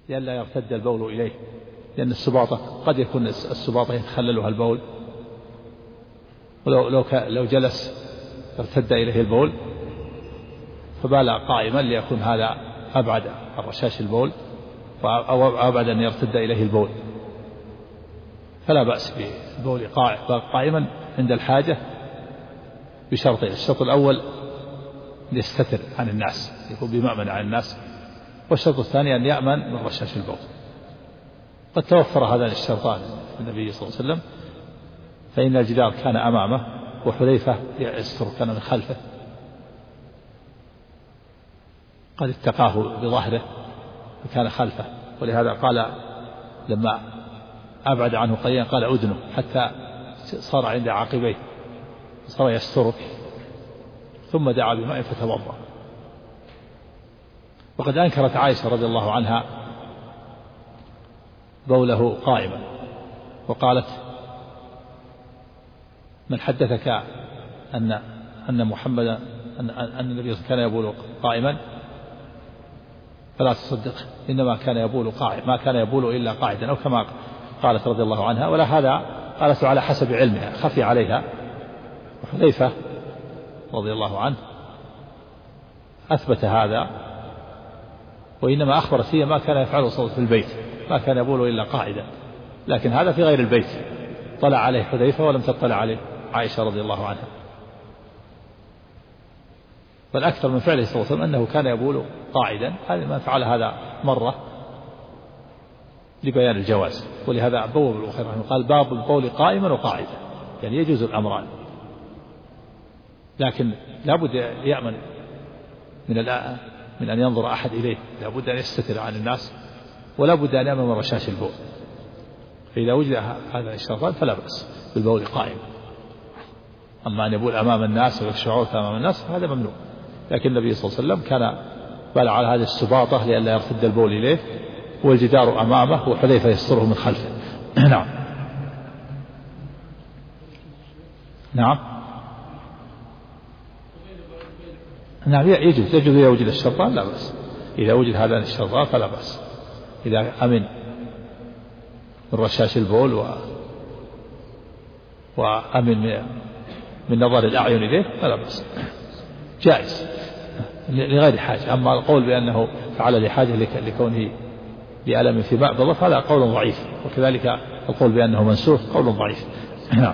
لئلا يرتد البول إليه، لأن السباطة قد يكون السباطة يتخللها البول، ولو جلس ارتد إليه البول فبال قائما ليكون هذا أبعد عن رشاش البول أو أبعد أن يرتد إليه البول، فلا بأس بالبول قائما عند الحاجة بشرطين: الشرط الأول يستتر عن الناس، يكون بمأمن عن الناس، والشرط الثاني أن يأمن من رشاش البول. قد توفر هذان الشرطان للنبي صلى الله عليه وسلم، فإن الجدار كان أمامه وحذيفة يستر كان من خلفه، قد اتقاه بظهره وكان خلفه، ولهذا قال لما أبعد عنه قليلا قال أدنه حتى صار عند عاقبيه صار يستره، ثم دعا بماء فتوضأ. وقد أنكرت عائشة رضي الله عنها بوله قائما، وقالت: من حدثك أن محمدا أن النبي كان يبول قائما فلا تصدقه، إنما كان يبول قاعد، ما كان يبول إلا قاعدا، أو كما قالت رضي الله عنها. ولا هذا قالت على حسب علمها، خفي عليها. وحذيفة رضي الله عنه أثبت هذا، وإنما أخبرت فيه ما كان يفعله صلى الله عليه وسلم في البيت، ما كان يبول إلا قاعدا، لكن هذا في غير البيت طلع عليه حذيفة ولم تطلع عليه عائشة رضي الله عنها. بل أكثر من فعله صلى الله عليه وسلم أنه كان يبول قاعدا، هذا ما فعل هذا مرة لبيان الجواز. ولهذا بوب البخاري رحمه الله قال: باب البول قائما وقاعدا، يعني يجوز الأمران، لكن لا بد يأمن من أن ينظر أحد إليه، لا بد أن يستتر عن الناس، ولا بد أن يأمن من رشاش البول. فإذا وجد هذا الشرطان فلا بأس بالبول قائما. أما أن يبول أمام الناس ويخشى عورته أمام الناس هذا ممنوع. لكن النبي صلى الله عليه وسلم كان بال على هذه السباطة لئلا يرتد البول إليه، والجدار أمامه وحذيفة يستره من خلفه. نعم نعم نعم يجوز إذا وجد الشرطان لا بأس، إذا وجد هذان الشرطان فلا بأس، إذا أمن من رشاش البول وأمن من نظر الأعين إليه فلا بأس، جائز لغير حاجة. أما القول بأنه فعل لحاجة لكونه بألم في معضلة فهذا قول ضعيف، وكذلك القول بأنه منسوخ قول ضعيف. نعم.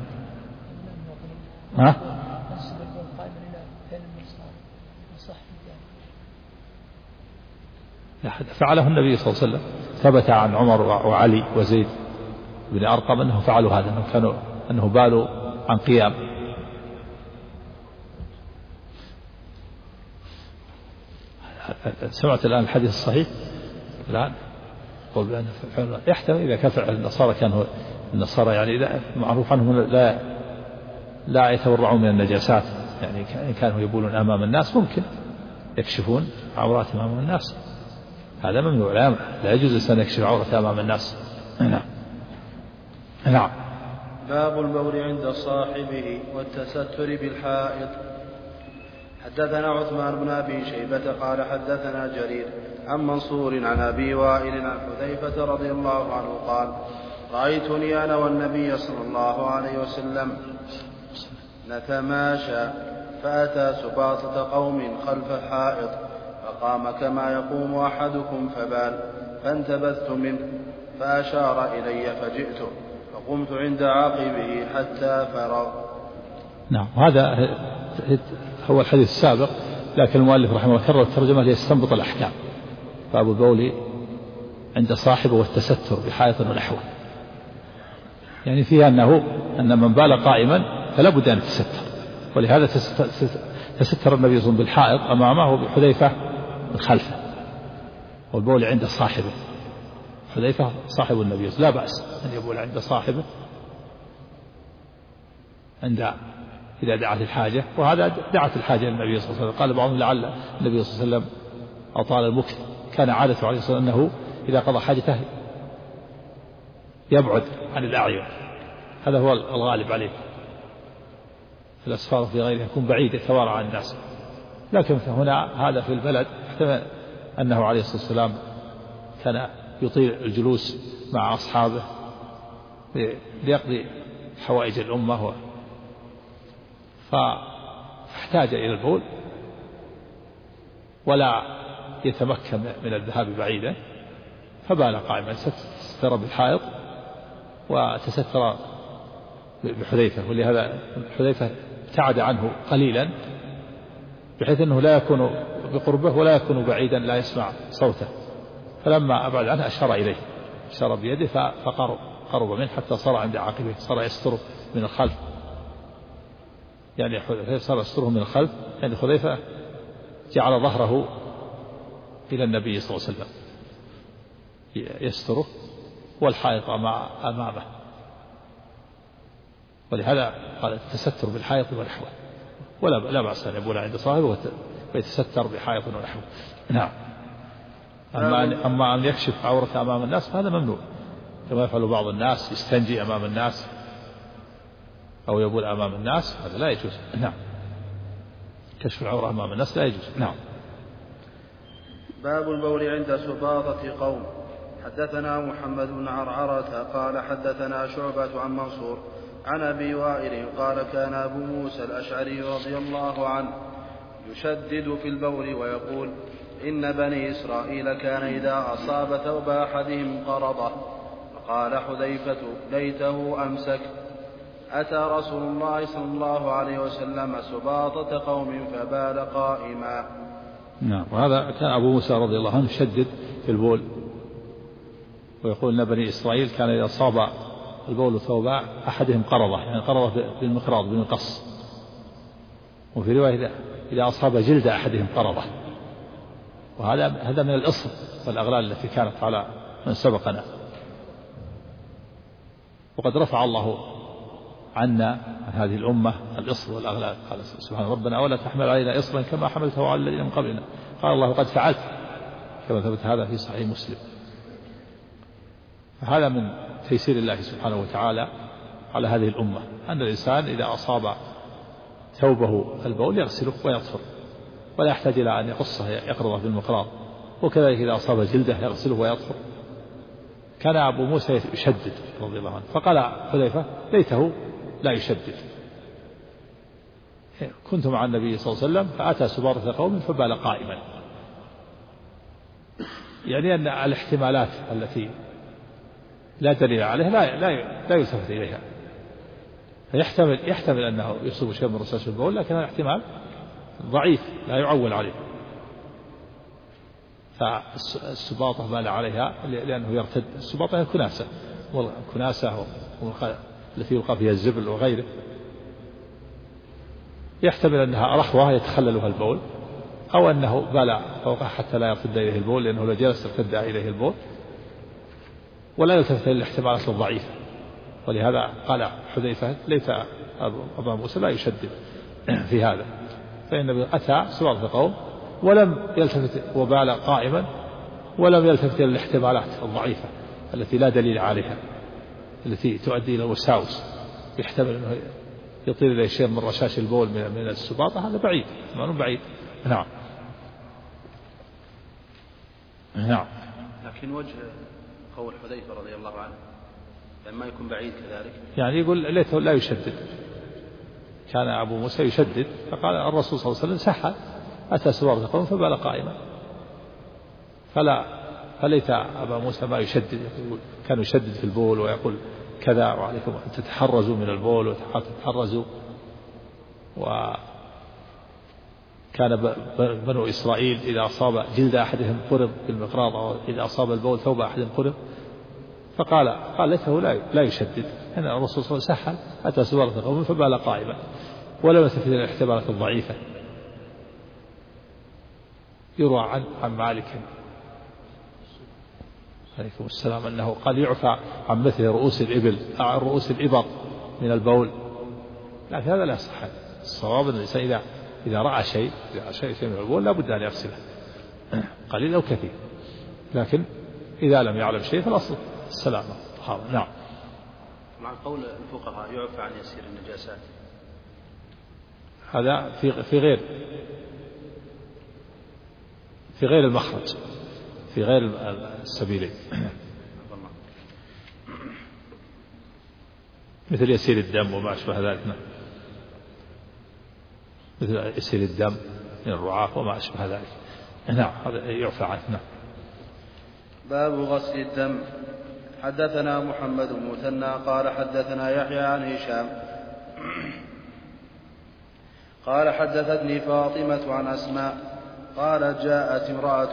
فعله النبي صلى الله عليه وسلم، ثبت عن عمر وعلي وزيد بن أرقم أنهم فعلوا هذا، أنه بالوا عن قيام. سمعت الآن الحديث الصحيح الآن قول بأن يحتمل إذا كان فعل النصارى، كان النصارى يعني معروف عنهم لا يتورعون من النجاسات، يعني إن كانوا يبولون أمام الناس ممكن يكشفون عوراتهم أمام الناس، هذا ممنوع، لا يجوز أن يكشف عورته أمام الناس. نعم. باب البول عند صاحبه والتستر بالحائط. حدثنا عثمان بن أبي شيبة قال حدثنا جرير عن منصور عن أبي وائل عن حذيفة رضي الله عنه قال: رأيتني أنا والنبي صلى الله عليه وسلم نتماشى، فأتى سباطة قوم خلف الحائط، فقام كما يقوم أحدكم فبال، فانتبذت منه فأشار إلي فجئته، فقمت عند عاقبه حتى فرغ. نعم، هذا هو الحديث السابق، لكن المؤلف رحمه الله كرر الترجمة ليستنبط الأحكام. باب البول عند صاحبه والتستر بحائط ونحوه، يعني فيها أن من بال قائما فلا بد أن يتستر، ولهذا تستر النبي صلى الله عليه وسلم بالحائط أمامه وبحذيفة من خلفه. والبول عند صاحبه، حذيفة صاحب النبي لا بأس أن يبول عند صاحبه إذا دعت الحاجة، وهذا دعت الحاجة للنبي صلى الله عليه وسلم. قال بعضهم لعل النبي صلى الله عليه وسلم أطال المكث، كان عادته عليه الصلاة والسلام أنه إذا قضى حاجته يبعد عن الأعين، هذا هو الغالب عليه في الأسفار في غيره، يكون بعيد يتوارى عن الناس. لكن هنا هذا في البلد احتمل أنه عليه الصلاة والسلام كان يطيل الجلوس مع أصحابه ليقضي حوائج الأمة، فاحتاج إلى البول ولا يتمكن من الذهاب بعيدا، فبال قائما، ستر بالحائط وتستر بحذيفة. ولهذا حذيفة ابتعد عنه قليلا بحيث أنه لا يكون بقربه ولا يكون بعيدا لا يسمع صوته، فلما أبعد عنه أشار إليه، أشار بيده فقرب منه حتى صار عند عاقبه، صار يستره من الخلف، يعني حذيفة صار يستره من الخلف، يعني حذيفة جعل ظهره إلى النبي صلى الله عليه وسلم يستره والحائط أمامه. ولهذا قال التستر بالحائط ونحوه، ولا بأس أن يبول عند صاحبه ويتستر بحائط ونحوه. نعم. أما أن يكشف عورته أمام الناس فهذا ممنوع، كما يفعل بعض الناس، يستنجي أمام الناس أو يبول أمام الناس، هذا لا يجوز. نعم، كشف العورة أمام الناس لا يجوز. نعم. باب البول عند سباطة قوم. حدثنا محمد بن عرعرة قال حدثنا شعبة عن منصور عن أبي وائل قال كان أبو موسى الأشعري رضي الله عنه يشدد في البول ويقول إن بني إسرائيل كان إذا أصاب ثوب أحدهم قرضه، فقال حذيفة ليته أمسك. أتى رسول الله صلى الله عليه وسلم سباطة قوم فبال قائما. نعم. وهذا كان أبو موسى رضي الله عنه يشدد في البول ويقول إن بني إسرائيل كان إذا أصاب البول ثوب أحدهم قرضه، يعني قرضه بالمقراض بالمقص، وفي رواية إذا أصاب جلد أحدهم قرضه. وهذا من الإصر والأغلال التي كانت على من سبقنا، وقد رفع الله عنا عن هذه الأمة الإصر والأغلال. قال سبحانه ربنا ولا تحمل علينا إصرا كما حملته على الذين من قبلنا، قال الله قد فعلت، كما ثبت هذا في صحيح مسلم. فهذا من تيسير الله سبحانه وتعالى على هذه الأمة، أن الإنسان إذا أصاب ثوبه البول يغسله ويطهر، ولا يحتاج إلى أن يقصه يقرضه بالمقراض، وكذلك إذا أصاب جلده يغسله ويطهر. كان أبو موسى يشدد رضي الله عنه، فقال حذيفة ليته لا يشدد. كنت مع النبي صلى الله عليه وسلم فأتى سباطة قوم فبال قائما، يعني أن الاحتمالات التي لا دليل عليها لا يلتفت إليها، يحتمل أنه يصيب شيء من رشاش البول، لكن الاحتمال ضعيف لا يعول عليه. فالسباطة بال عليها لأنه يرتد. السباطة هي الكناسة التي يلقى فيها الزبل وغيره، يحتمل أنها رحوة يتخللها البول، أو أنه بال فوقها حتى لا يرتد إليه البول، لأنه لو جلس ارتد إليه البول، ولا يلتفت للاحتمالات الضعيفة. ولهذا قال حذيفة ليت أبا موسى لا يشدد في هذا، فإن أتى سباطة قوم ولم يلتفت وبال قائما، ولم يلتفت إلى الاحتمالات الضعيفة التي لا دليل عليها، التي تؤدي إلى الوساوس، يحتمل أنه يطير إليه شيء من رشاش البول من السباطة، هذا بعيد، ما بعيد. نعم. نعم. لكن وجه قول حذيفة رضي الله عنه لما يكون بعيد كذلك، يعني يقول ليته لا يشدد. كان أبو موسى يشدد، فقال الرسول صلى الله عليه وسلم سحى، أتى سباطة قوم فبال قائما، فليت أبا موسى ما يشدد. كان يشدد في البول ويقول كذا وعليكم أن تتحرزوا من البول وتتحرزوا. وكان بنو إسرائيل إذا أصاب جلد أحدهم قرض بالمقراض، أو إذا أصاب البول ثوب أحدهم قرض، قال ليته لا يشدد. هنا الرسول صلى الله عليه وسلم سحى، أتى سباطة قوم فبال قائما، ولم يلتفت إلى الاحتمالات الضعيفة. يروى عن مالك عليكم السلام أنه قال يعفى عن مثل رؤوس الإبر من البول، لكن هذا لا يصح. الصواب أن الإنسان إذا رأى شيء من البول لا بد أن يغسله، قليل أو كثير، لكن إذا لم يعلم شيء فالأصل السلامة. نعم. مع قول الفقهاء يعفى عن يسير النجاسات، هذا في غير المخرج. في غير السبيلين مثل يسيل الدم وما أشبه ذلك. مثل يسيل الدم من الرعاة وما أشبه ذلك. نعم هذا يعفى عنه. باب غسل الدم. حدثنا محمد بن مثنى قال حدثنا يحيى عن هشام قال حدثتني فاطمة عن أسماء قالت جاءت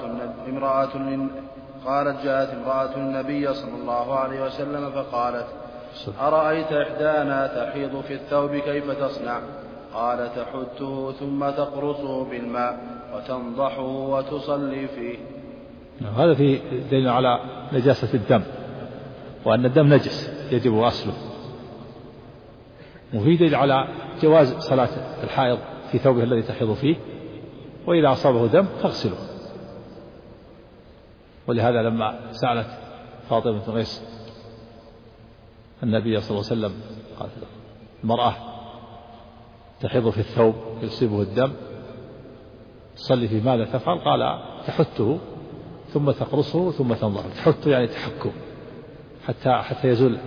امرأة النبي صلى الله عليه وسلم فقالت أرأيت إحدانا تحيض في الثوب كيف تصنع؟ قال تحته ثم تقرصه بالماء وتنضحه وتصلي فيه. هذا في دليل على نجاسة الدم وأن الدم نجس يجب غسله، وفي دليل على جواز صلاة الحائض في ثوبه الذي تحيض فيه، وإذا أصابه دم تغسله. ولهذا لما سألت فاطمة بنت قيس النبي صلى الله عليه وسلم قالت له المرأة تحيض في الثوب يصيبه الدم تصلي فيه ماذا تفعل؟ قال تحته ثم تقرصه ثم تنضحه. تحته يعني تحكه حتى يزول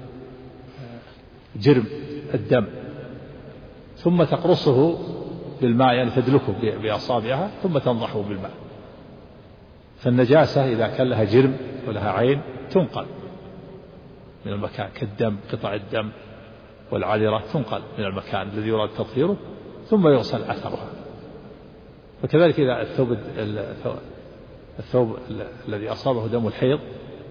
جرم الدم، ثم تقرصه بالماء يعني تدلكه بأصابعها ثم تنضحه بالماء. فالنجاسة إذا كان لها جرم ولها عين تنقل من المكان كالدم، قطع الدم والعذرة تنقل من المكان الذي يراد تطهيره ثم يغسل أثرها. وكذلك إذا الثوب الذي أصابه دم الحيض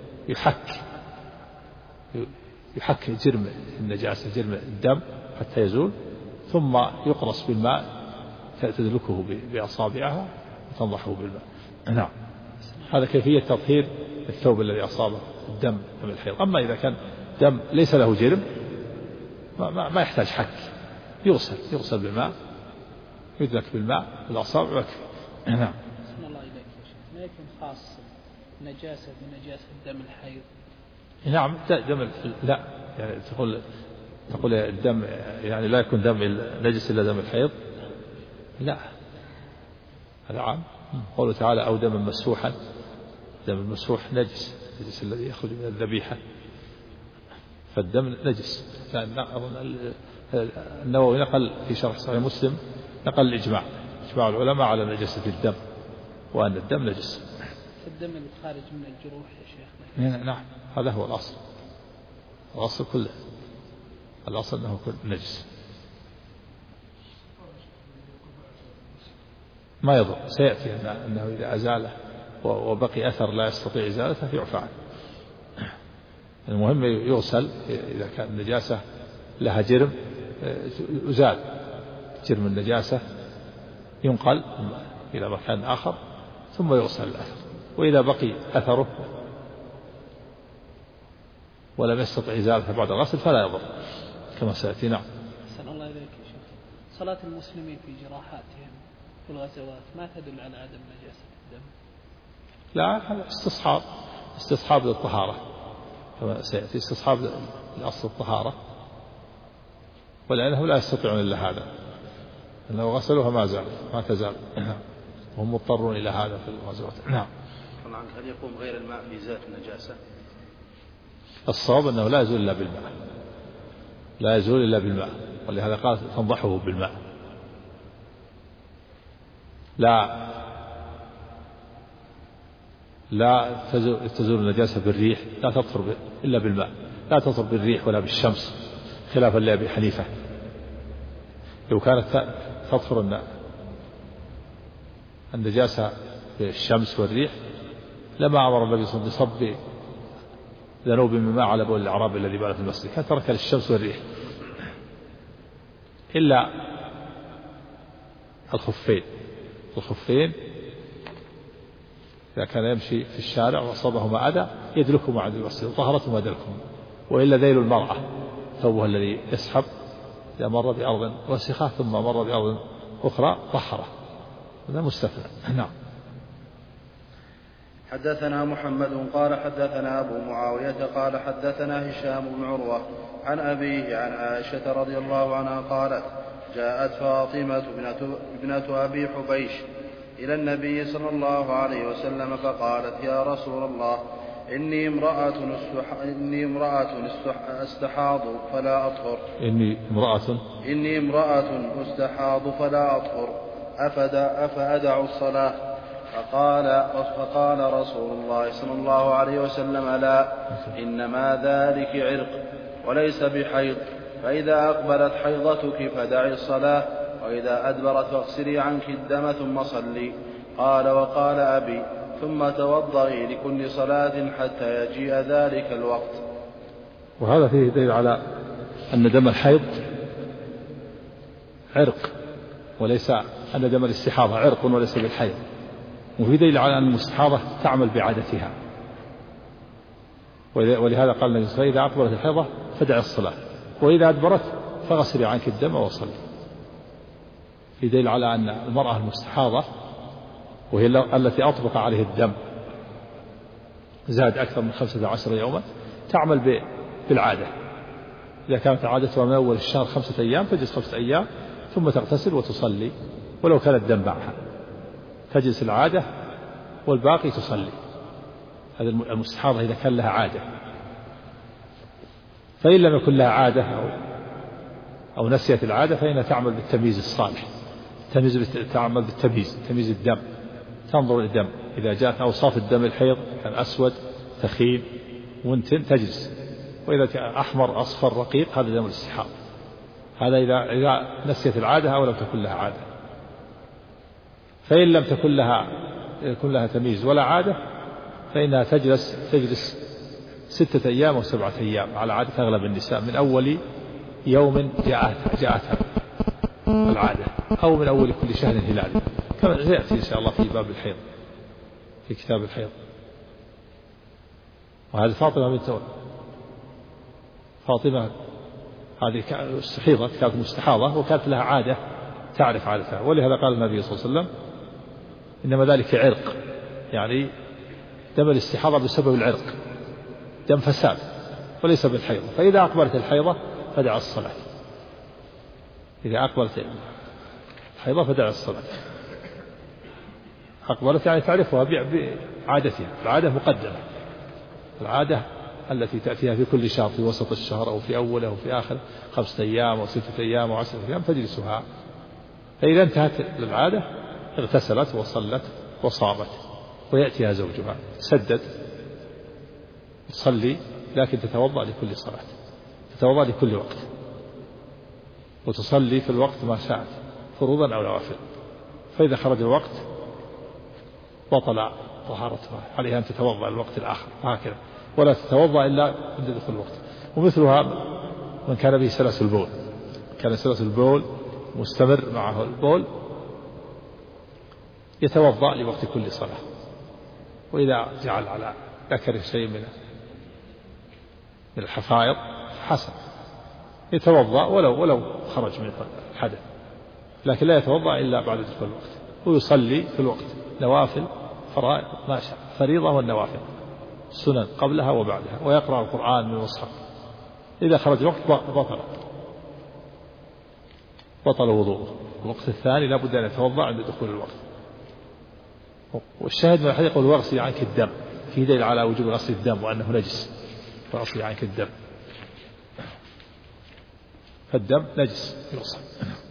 يحك جرم النجاسة جرم الدم حتى يزول، ثم يقرص بالماء تدلكه بأصابعها وتنضحه بالماء. نعم هذا كيفية تطهير الثوب الذي أصابه دم الحيض. أما إذا كان دم ليس له جرم ما يحتاج حك، يغسل بالماء، يدلك بالماء الأصابع ويكفي. نعم. بسم الله إليك يا شيخ، ما يكون خاص نجاسة بنجاسة دم الحيض؟ نعم لا يعني تقول الدم يعني لا يكون دم نجس إلا دم الحيض، لا هذا عام. قوله تعالى أو دم مسفوحا، دم المسفوح نجس الذي يخرج من الذبيحة، فالدم نجس. النووي نقل في شرح صحيح مسلم نقل الإجماع العلماء على نجاسة الدم وأن الدم نجس. الدم الخارج من الجروح يا شيخ؟ نعم هذا هو الأصل كله، الأصل أنه نجس ما يضر. سيأتي أنه إذا أزاله وبقي أثر لا يستطيع إزالته يعفى عنه. المهم يغسل إذا كان النجاسة لها جرم يزال جرم النجاسة، ينقل إلى مكان آخر ثم يغسل الأثر. وإذا بقي أثره ولم يستطع إزالته بعد الغسل فلا يضر كما سيأتي. نعم. أحسن الله إليك يا شيخ. صلاة المسلمين في جراحاتهم في الغزوات ما تدل على عدم نجاسة الدم؟ لا هذا استصحاب للطهارة كما سيأتي، استصحاب لأصل الطهارة، ولأنهم لا يستطيعون إلا هذا، لو غسلوها ما تزال وهم مضطرون إلى هذا في الغزوات. نعم. هل يقوم غير الماء في ذات النجاسة؟ الصواب أنه لا يزول إلا بالماء، ولهذا قال تنضحه بالماء. لا تزول النجاسة بالريح، لا تطهر إلا بالماء، لا تطهر بالريح ولا بالشمس خلافا لأبي حنيفة. لو كانت تطهر النجاسة بالشمس والريح لما أمر النبي صلى الله عليه وسلم بصب ذنوب من ماء على بول الأعرابي الذي بال في المسجد، كان ترك للشمس والريح إلا الخفين إذا كان يمشي في الشارع وأصابهما أذى يدلكهما عند المسجد طهرتهما دلكهما. وإلا ذيل المرأة ثوبها الذي يسحب إذا مر بأرض وسخة ثم مر بأرض أخرى طهره، هذا مستثنى. نعم. حدثنا محمد قال حدثنا أبو معاوية قال حدثنا هشام بن عروة عن أبيه عن عائشة رضي الله عنها قالت جاءت فاطمة ابنة أبي حبيش إلى النبي صلى الله عليه وسلم فقالت: يا رسول الله، إني امرأة استحاض فلا أطهر. إني امرأة استحاض فلا أطهر، أفأدع الصلاة؟ فقال رسول الله صلى الله عليه وسلم: لا، إنما ذلك عرق وليس بحيض، فإذا أقبلت حيضتك فدعي الصلاة، وإذا أدبرت فاغسلي عنك الدم ثم صلي. قال: وقال أبي: ثم توضئي لكل صلاة حتى يجيء ذلك الوقت. وهذا فيه دليل على أن دم الحيض عرق، وليس أن دم الاستحاضة عرق وليس بالحيض. وفي دليل على أن المستحاضة تعمل بعادتها، ولهذا قال النبي صلى الله عليه وسلم: إذا أقبلت الحيضة فدع الصلاة، وإذا أدبرت فغسلي عنك الدم وصلي. في دليل على أن المرأة المستحاضة، وهي التي أطبق عليه الدم زاد أكثر من 15 يوما، تعمل بالعادة. إذا كانت عادتها من أول الشهر 5 أيام تجلس 5 أيام ثم تغتسل وتصلي، ولو كان الدم معها تجلس العادة والباقي تصلي. هذه المستحاضة إذا كان لها عادة. فإن لم يكن لها عادة أو نسيت العادة فإنها تعمل بالتمييز الصالح، تعمل بالتمييز، تمييز الدم، تنظر الدم إذا جاءت أوصاف الدم الحيض كان أسود ثخين منتن تجلس، وإذا أحمر أصفر رقيق هذا دم الاستحاضة. هذا إذا نسيت العادة أو لم تكن لها عادة. فإن لم تكن لها تمييز ولا عادة فإنها تجلس 6 أيام أو 7 أيام على عادة أغلب النساء، من أول يوم جاءتها العادة أو من أول كل شهر هلالي، كما سيأتي إن شاء الله في باب الحيض في كتاب الحيض. وهذه فاطمة هذه استحيضت، كانت مستحاضة وكانت لها عادة تعرف عادتها، ولهذا قال النبي صلى الله عليه وسلم: إنما ذلك عرق، يعني دم الاستحاضة بسبب العرق، دم فساد وليس بالحيض. فإذا أقبلت الحيضة فدع الصلاة. إذا أقبلت الحيضة فدع الصلاة. أقبلت يعني تعرفها بعادتها، العادة مقدمة، العادة التي تأتيها في كل شهر في وسط الشهر أو في أوله أو في آخر 5 أيام أو 6 أيام أو 10 أيام تجلسها. فإذا انتهت العادة اغتسلت وصلت وصامت، ويأتيها زوجها تسدد تصلي، لكن تتوضأ لكل صلاة، تتوضأ لكل وقت، وتصلي في الوقت ما شاءت فروضا أو نوافل. فإذا خرج الوقت بطل طهارتها، عليها أن تتوضأ الوقت الآخر هكذا، ولا تتوضأ إلا عند دخول الوقت. ومثلها من كان به سلس البول، كان سلس البول مستمر معه البول يتوضأ لوقت كل صلاة. وإذا جعل على ذكر شيء من الحفائض حسن يتوضأ ولو خرج من الحدث، لكن لا يتوضأ إلا بعد دخول الوقت. ويصلي في الوقت نوافل فرائض ما شاء، فريضة والنوافل سنن قبلها وبعدها، ويقرأ القرآن من المصحف. إذا خرج الوقت بطل وضوءه. الوقت الثاني لا بد أن يتوضأ عند دخول الوقت. والشاهد من الحديث يقول: واغسلي عنك الدم، في دليل على وجوب غسل الدم وأنه نجس، فاغسلي عنك الدم، فالدم نجس يغسل.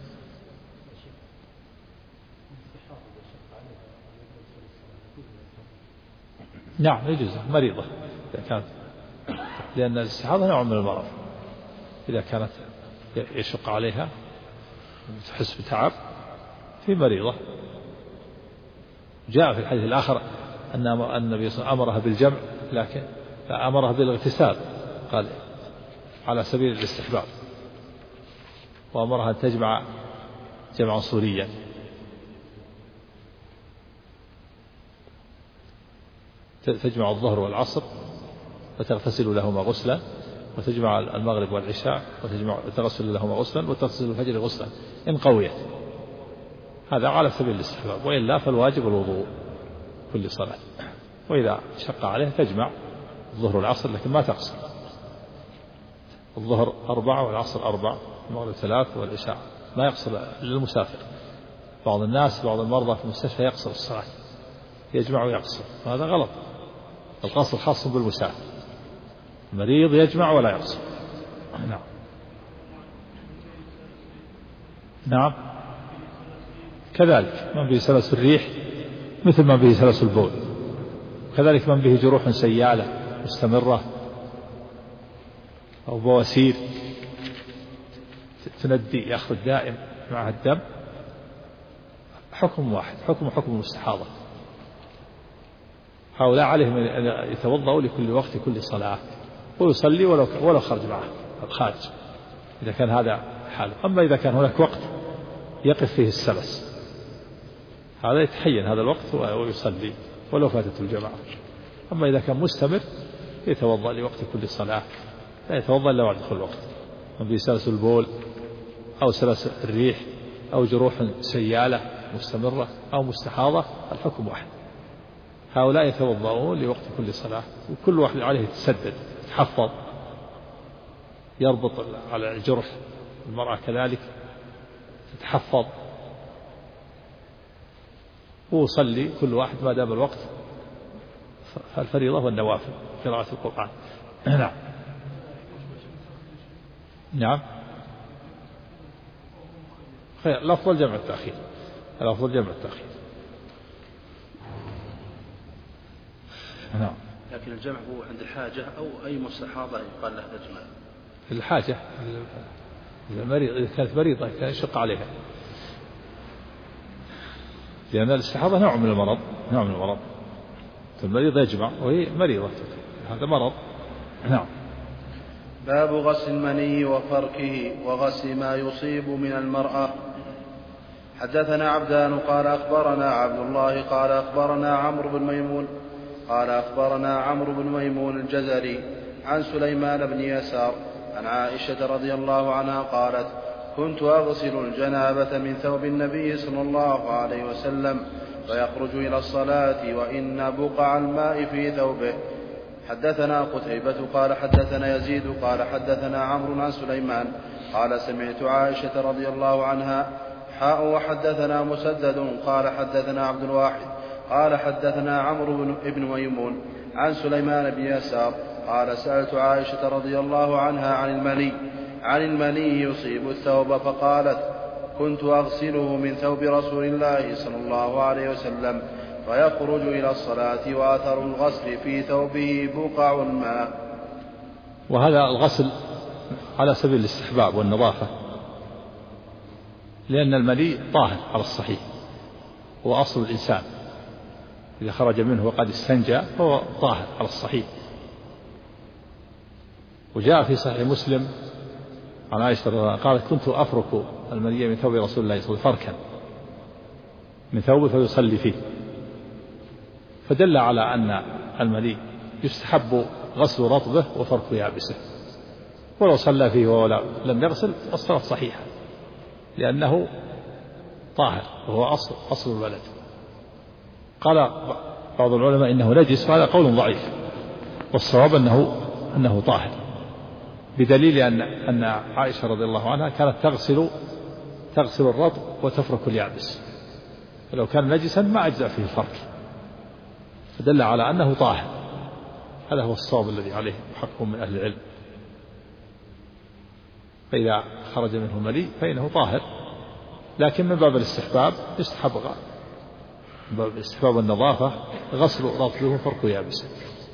نعم يجوز مريضة إذا كانت، لأن الاستحاضة نوع من المرض، إذا كانت يشق عليها وتحس بتعب في مريضة. جاء في الحديث الآخر أن النبي صلى الله عليه وسلم أمرها بالجمع، لكن أمرها بالاغتسال قال على سبيل الاستحباب، وأمرها أن تجمع جمعا صوريا. تجمع الظهر والعصر وتغتسل لهما غسلا، وتجمع المغرب والعشاء وتغسل لهما غسلا، وتغسل الفجر غسلا إن قويت. هذا على سبيل الاستحباب، وإلا فالواجب الوضوء كل صلاة. وإذا شق عليه تجمع الظهر والعصر، لكن ما تقصر. الظهر 4 والعصر 4، المغرب 3 والعشاء، ما يقصر للمسافر. بعض الناس بعض المرضى في المستشفى يقصر الصلاة، يجمع ويقصر، هذا غلط. القصر خاص بالمسافر، المريض يجمع ولا يقصر. نعم. نعم كذلك من به سلس الريح مثل من به سلس البول، كذلك من به جروح سيالة مستمرة أو بواسير تندي يأخذ دائم معها الدم، حكم واحد، حكم المستحاضة. هؤلاء عليهم أن يتوضأوا لكل وقت كل صلاة ويصلي ولو خرج معه الخارج، إذا كان هذا حاله. أما إذا كان هناك وقت يقف فيه السلس، هذا يتحين هذا الوقت ويصلي ولو فاتت الجماعة. أما إذا كان مستمر يتوضأ لوقت كل صلاة، لا يتوضأ إلا بعد دخول الوقت. من به سلس البول أو سلس الريح أو جروح سيالة مستمرة أو مستحاضة، الحكم واحد. هؤلاء يتوضأون لوقت كل صلاة، وكل واحد عليه يتسدد يتحفظ، يربط على الجرح، المرأة كذلك تتحفظ، ويصلي كل واحد ما دام الوقت، فالفريضة والنوافل قراءة القرآن. نعم. نعم خير، الأفضل جمع التأخير، الأفضل جمع التأخير. نعم. لكن الجمع هو عند الحاجة أو أي مستحاضة يقال له تجمع؟ الحاجة، المريض إذا كانت مريضة كان يشق عليها، لأن الاستحاضة نوع من المرض، نوع من المرض، المريض يجمع وهي مريضة، هذا مرض. نعم. باب غسل المني وفركه وغسل ما يصيب من المرأة. حدثنا عبدان قال أخبرنا عبد الله قال أخبرنا عمرو بن ميمون قال أخبرنا عمرو بن ميمون الجزري عن سليمان بن يسار عن عائشة رضي الله عنها قالت: كنت أغسل الجنابة من ثوب النبي صلى الله عليه وسلم فيخرج إلى الصلاة وإن بقع الماء في ثوبه. حدثنا قتيبة قال حدثنا يزيد قال حدثنا عمرو عن سليمان قال سمعت عائشة رضي الله عنها وحدثنا مسدد قال حدثنا عبد الواحد قال حدثنا عمرو بن ميمون عن سليمان بن يسار قال سألت عائشة رضي الله عنها عن المني يصيب الثوب فقالت: كنت أغسله من ثوب رسول الله صلى الله عليه وسلم فيخرج إلى الصلاة وأثر الغسل في ثوبه بقع الماء. وهذا الغسل على سبيل الاستحباب والنظافة، لأن المني طاهر على الصحيح، هو أصل الإنسان، إذا خرج منه وقد استنجى فهو طاهر على الصحيح. وجاء في صحيح مسلم عن عائشة رضي الله عنها قالت: كنت أفرك المني من ثوب رسول الله صلى الله عليه وسلم فركا من ثوبه فيصلي فيه، فدل على أن المني يستحب غسل رطبه وفرك يابسه، ولو صلى فيه ولا لم يغسل الصلاة صحيحة، لأنه طاهر وهو أصل الولد. قال بعض العلماء إنه نجس، وهذا قول ضعيف، والصواب أنه طاهر، بدليل أن عائشة رضي الله عنها كانت تغسل الرطب وتفرك اليابس، فلو كان نجسا ما أجزأ فيه الفرك، فدل على أنه طاهر. هذا هو الصواب الذي عليه محقق من أهل العلم. فإذا خرج منه ملي فإنه طاهر، لكن من باب الاستحباب يستحب من باب الاستحباب والنظافة غسل رطبه وفرك يابسه.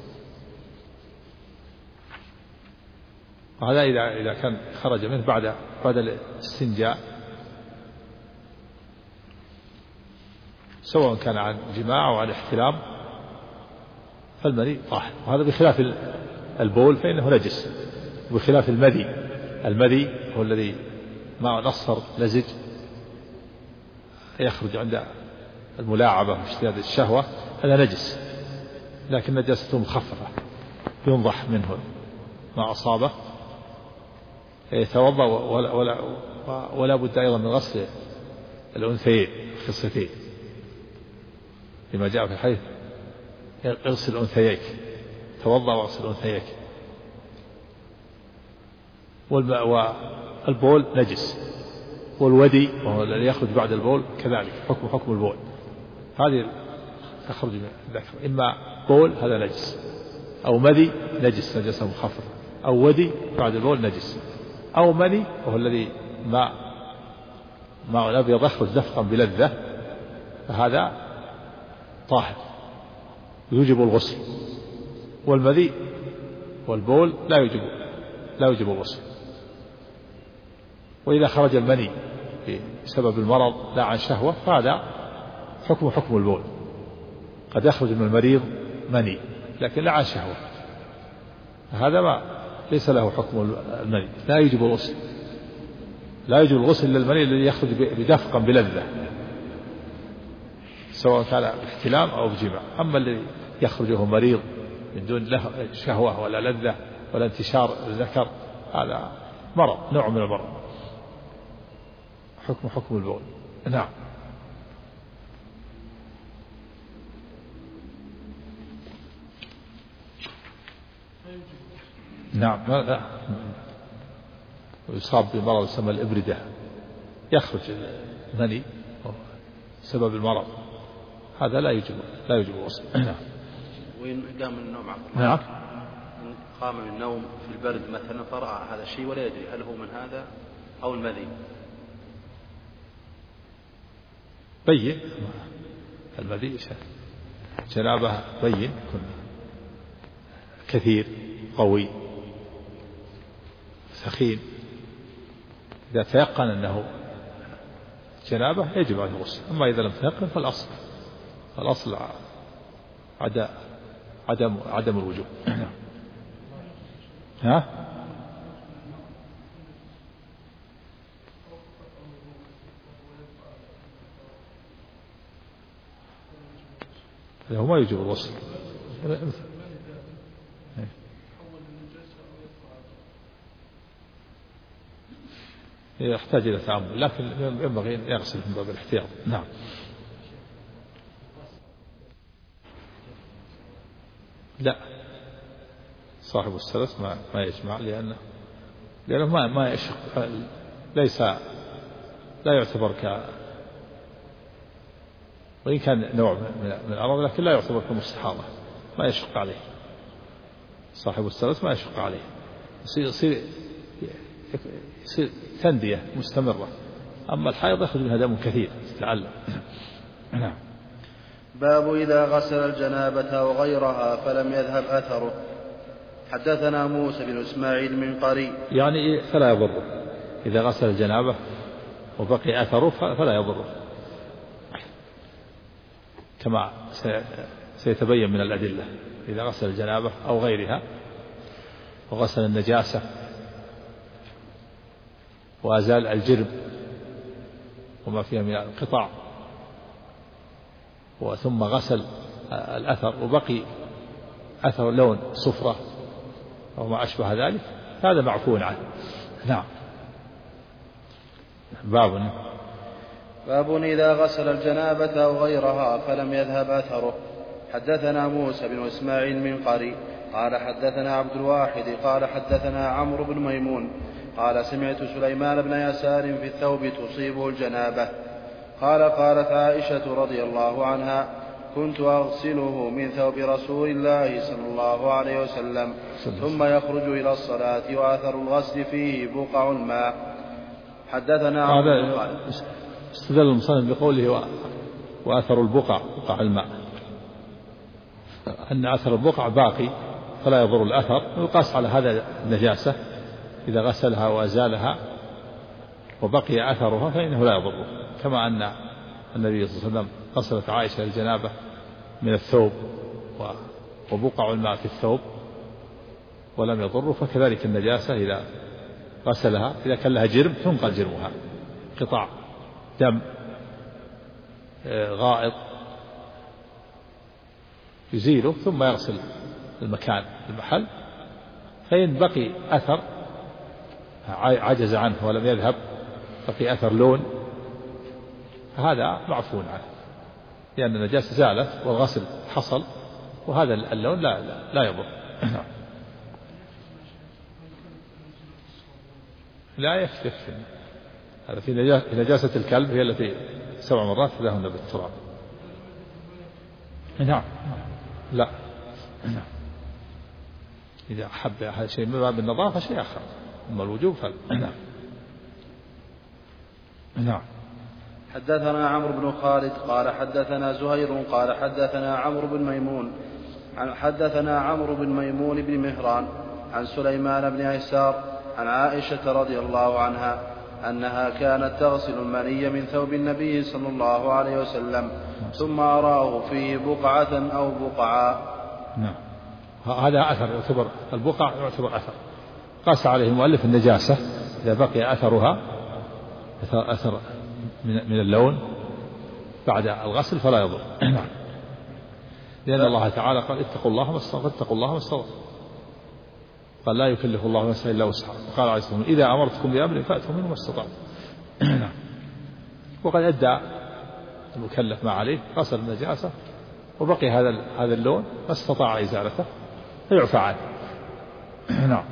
وهذا إذا كان خرج منه بعد الاستنجاء، سواء كان عن جماع أو عن احتلام، فالمني طاهر. وهذا بخلاف البول فإنه نجس، وبخلاف المذي هو الذي ماء أصفر لزج يخرج عند الملاعبة واشتداد الشهوة، هذا نجس، لكن نجاسته مخففة ينضح منه ما أصابه، يتوضأ ولا بد أيضا من غسل الأنثيين الخصيتين، لما جاء في الحديث: اغسل أنثييك، توضأ واغسل أنثييك. والبول نجس، والودي وهو الذي يخرج بعد البول كذلك حكم البول. هذه تخرج من الذكر، إما بول هذا نجس، أو مذي نجس نجاسة مخففة، أو ودي بعد البول نجس، أو مني وهو الذي ماء أبيض يخرج دفقا بلذة، فهذا طاهر يوجب الغسل. والمذي والبول لا يوجب الغسل. وإذا خرج المني بسبب المرض لا عن شهوة فهذا حكم البول. قد يخرج من المريض مني لكن لا عن شهوة، هذا ليس له حكم المني، لا يجب الغسل. لا يجب الغسل للمني الذي يخرج بدفقا بلذة سواء كان باحتلام أو بجماع. أما الذي يخرجه مريض من دون له شهوة ولا لذة ولا انتشار الذكر هذا مرض، نوع من المرض، حكم البول. نعم. نعم. ويصاب بمرض يسمى الإبردة، يخرج المني سبب المرض، هذا لا يجب الغسل. نعم. وإن قام من النوم نعم. إن قام من النوم في البرد مثلا فرأى هذا الشيء ولا يدري هل هو من هذا أو المذي، بين المذي جنابه بين كثير قوي ثخين، إذا تيقن أنه جنابه يجب عليه الغسل. أما إذا لم تيقن فالأصل عدم الوجوب. ها؟ هو ما يجب الغسل، يحتاج إلى تأمل، لكن ينبغي أن يغسل من باب الاحتياط. نعم. لا، صاحب السلس ما يجمع لأنه ما يشق، لا يعتبر وإن كان نوع من الأمر لكن لا يعتبر كمستحاضة، ما يشق عليه. صاحب السلس ما يشق عليه، يصير تندية مستمرة. أما الحيض يخرج منها دم كثير يتعلم. نعم. باب إذا غسل الجنابة أو غيرها فلم يذهب أثره. حدثنا موسى بن إسماعيل المنقري يعني فلا يضره، إذا غسل الجنابة وبقي أثره فلا يضره، كما سيتبين من الأدلة. إذا غسل الجنابة أو غيرها وغسل النجاسة وأزال الجرب وما فيها من القطع ثم غسل الأثر وبقي أثر لون صفرة أو ما أشبه ذلك هذا معفو عنه. نعم. باب إذا غسل الجنابة أو غيرها فلم يذهب أثره. حدثنا موسى بن إسماعيل المنقري قال حدثنا عبد الواحد قال حدثنا عمرو بن ميمون قال سمعت سليمان بن يسار في الثوب تصيبه الجنابة قال قالت عائشة رضي الله عنها كنت أغسله من ثوب رسول الله صلى الله عليه وسلم ثم يخرج إلى الصلاة وأثر الغسل فيه بقع الماء. حدثنا هذا استدل المصنف بقوله وأثر البقع بقع الماء، أن أثر البقع باقي فلا يضر الأثر، ويقاس على هذا النجاسة إذا غسلها وأزالها وبقي أثرها فإنه لا يضره، كما أن النبي صلى الله عليه وسلم غسلت عائشة الجنابة من الثوب وبقع الماء في الثوب ولم يضره، فكذلك النجاسة إذا غسلها إذا كان لها جرم تنقل جرمها، قطع دم غائط يزيله ثم يغسل المحل، فإن بقي أثر عجز عنه ولم يذهب بقي أثر لون هذا معفو عنه، لأن النجاسة زالت والغسل حصل وهذا اللون لا يضر. لا يكفي هذا في نجاسة الكلب هي التي 7 مرات تدهن بالتراب. نعم. لا. نعم. إذا حب هذا شيء من باب النظافة شيء آخر، أما الوجوب فلا. نعم. نعم. حدثنا عمرو بن خالد قال حدثنا زهير قال حدثنا عمرو بن ميمون بن مهران عن سليمان بن يسار عن عائشة رضي الله عنها أنها كانت تغسل المني من ثوب النبي صلى الله عليه وسلم ثم أراه فيه بقعة أو بقعا. نعم. هذا أثر يعتبر، البقع يعتبر أثر، قاس عليه المؤلف النجاسة إذا بقي أثرها أثر من اللون بعد الغسل فلا يضر. لأن الله تعالى قال اتقوا الله ما استطعتم، قال لا يكلف الله نفسا إلا وسعها، وقال عليه الصلاة والسلام إذا أمرتكم بأمر فأتوا منه ما استطعتم. وقد أدى المكلف ما عليه، غسل النجاسة وبقي هذا اللون فاستطاع إزالته فيعفى عنه. نعم.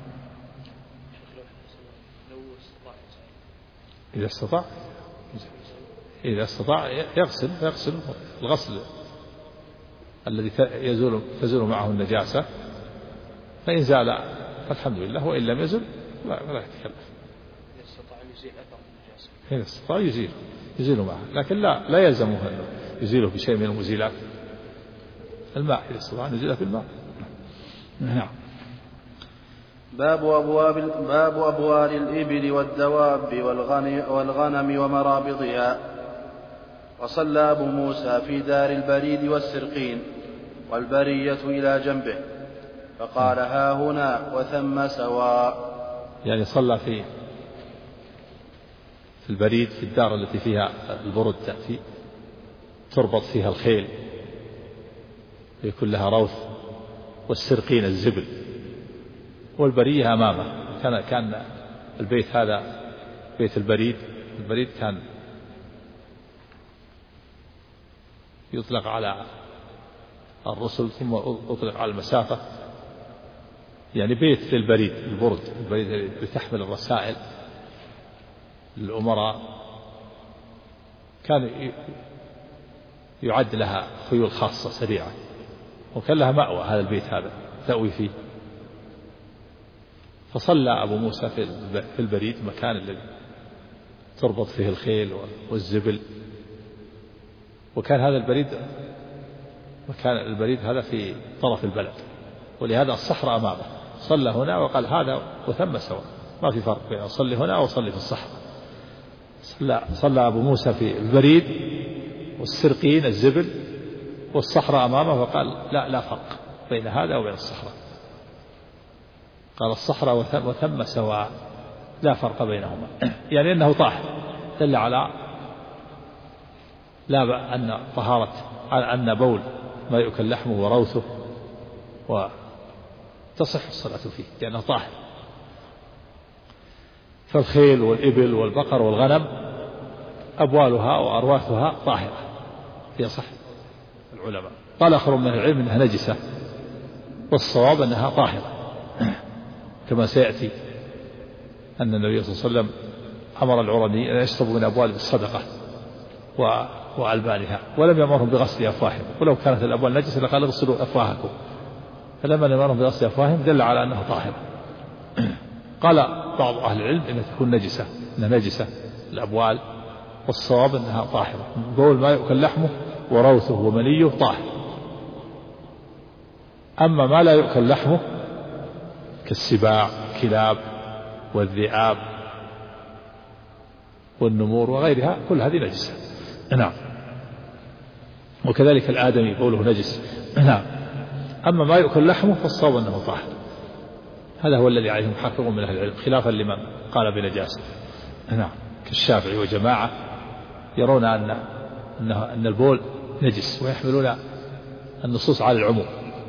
إذا استطاع يغسل الغسل الذي تزول معه النجاسة، فإن زال فالحمد لله، وإن لم يزل لا يتكلف. إذا استطاع يزيل معه، لكن لا يلزمه أنه يزيله بشيء من المزيلات. الماء إذا استطاع أن يزيله في الماء. نعم. باب أبوال الإبل والدواب والغنم ومرابضها. وصلى أبو موسى في دار البريد والسرقين والبرية إلى جنبه فقال ها هنا وثم سواء. يعني صلى في البريد، في الدار التي فيها البرد تأتي تربط فيها الخيل يكون لها روث، والسرقين الزبل، والبرية أمامه. كان البيت هذا بيت البريد كان يطلق على الرسل ثم أطلق على المسافة، يعني بيت للبريد، البرد اللي تحمل الرسائل للأمراء، كان يعد لها خيول خاصة سريعة، وكان لها مأوى هذا البيت هذا تأوي فيه. فصلى أبو موسى في البريد، مكان الذي تربط فيه الخيل والزبل. وكان هذا البريد هذا في طرف البلد، ولهذا الصحراء أمامه. صلى هنا وقال هذا وثم سواء، ما في فرق بين أصلي هنا أو أصلي في الصحراء. صلى أبو موسى في البريد والسرقين الزبل والصحراء أمامه، وقال لا فرق بين هذا وبين الصحراء. قال الصحراء وثم سواء، لا فرق بينهما. يعني أنه طاهر، دل على لا أن طهارة، أن بول ما يؤكل لحمه وروثه وتصح الصلاة فيه لأنه طاهر. فالخيل والإبل والبقر والغنم أبوالها وأرواثها طاهرة في صح العلماء. قال آخر من العلم أنها نجسة، والصواب أنها طاهرة، كما سيأتي أن النبي صلى الله عليه وسلم أمر العرني أن يشربوا من أبوال بالصدقة وألبانها، ولم يأمرهم بغسل أفواههم، ولو كانت الأبوال نجسة لقال اغسلوا أفواهكم، فلما أمرهم بغسل أفواههم دل على أنها طاهرة. قال بعض أهل العلم أنها تكون نجسة الأبوال، والصواب أنها طاهرة. بول ما يؤكل لحمه وروثه ومنيه طاهر. أما ما لا يؤكل لحمه كالسباع الكلاب والذئاب والنمور وغيرها، كل هذه نجسة. نعم. وكذلك الآدمي بوله نجس. نعم. أما ما يؤكل لحمه فالصواب أنه طاهر. هذا هو الذي عليه محققون من أهل العلم، خلافا لمن قال بنجاسة. نعم. كالشافعي وجماعة يرون أن البول نجس، ويحملون النصوص على العموم.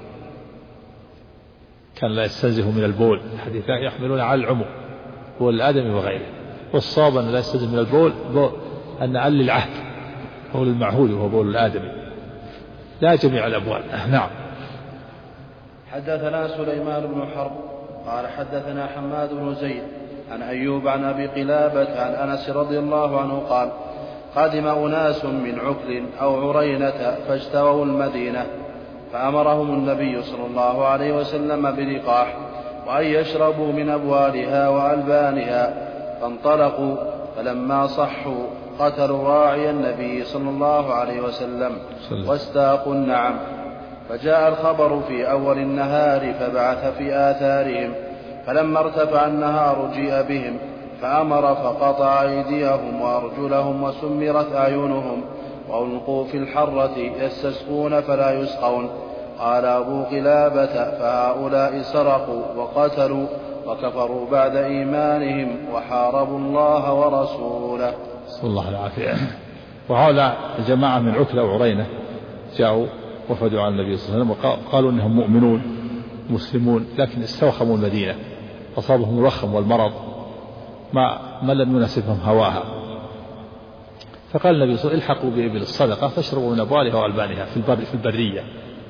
كان لا يستنزه من البول، الحديث يحملون على العموم، بول الآدمي وغيره. والصواب أن لا يستنزه من البول أن أقل العهد بول المعهود وهو بول الآدمي، لا جميع الأبوال. نعم. حدثنا سليمان بن حرب قال حدثنا حماد بن زيد عن أيوب عن أبي قلابة عن أنس رضي الله عنه قال قدم أناس من عكل أو عرينة فاجتووا المدينة فأمرهم النبي صلى الله عليه وسلم بلقاح وأن يشربوا من أبوالها وألبانها فانطلقوا فلما صحوا قتلوا راعي النبي صلى الله عليه وسلم واستاقوا النعم. فجاء الخبر في أول النهار فبعث في آثارهم فلما ارتفع النهار جيء بهم فأمر فقطع أيديهم وأرجلهم وسمرت أعينهم وألقوا في الحرة يستسقون فلا يسقون. قال أبو قلابة فهؤلاء سرقوا وقتلوا وكفروا بعد إيمانهم وحاربوا الله ورسوله. صلى الله العافية. وهؤلاء الجماعة من عكلة وعرينة جاءوا وفدوا على النبي صلى الله عليه وسلم وقالوا إنهم مؤمنون مسلمون لكن استوخموا المدينة أصابهم الوخم والمرض ما لم يناسبهم هواها. فقال النبي صلى الله عليه وسلم الحقوا بإبل الصدقة فاشربوا من أبوالها وألبانها في البرية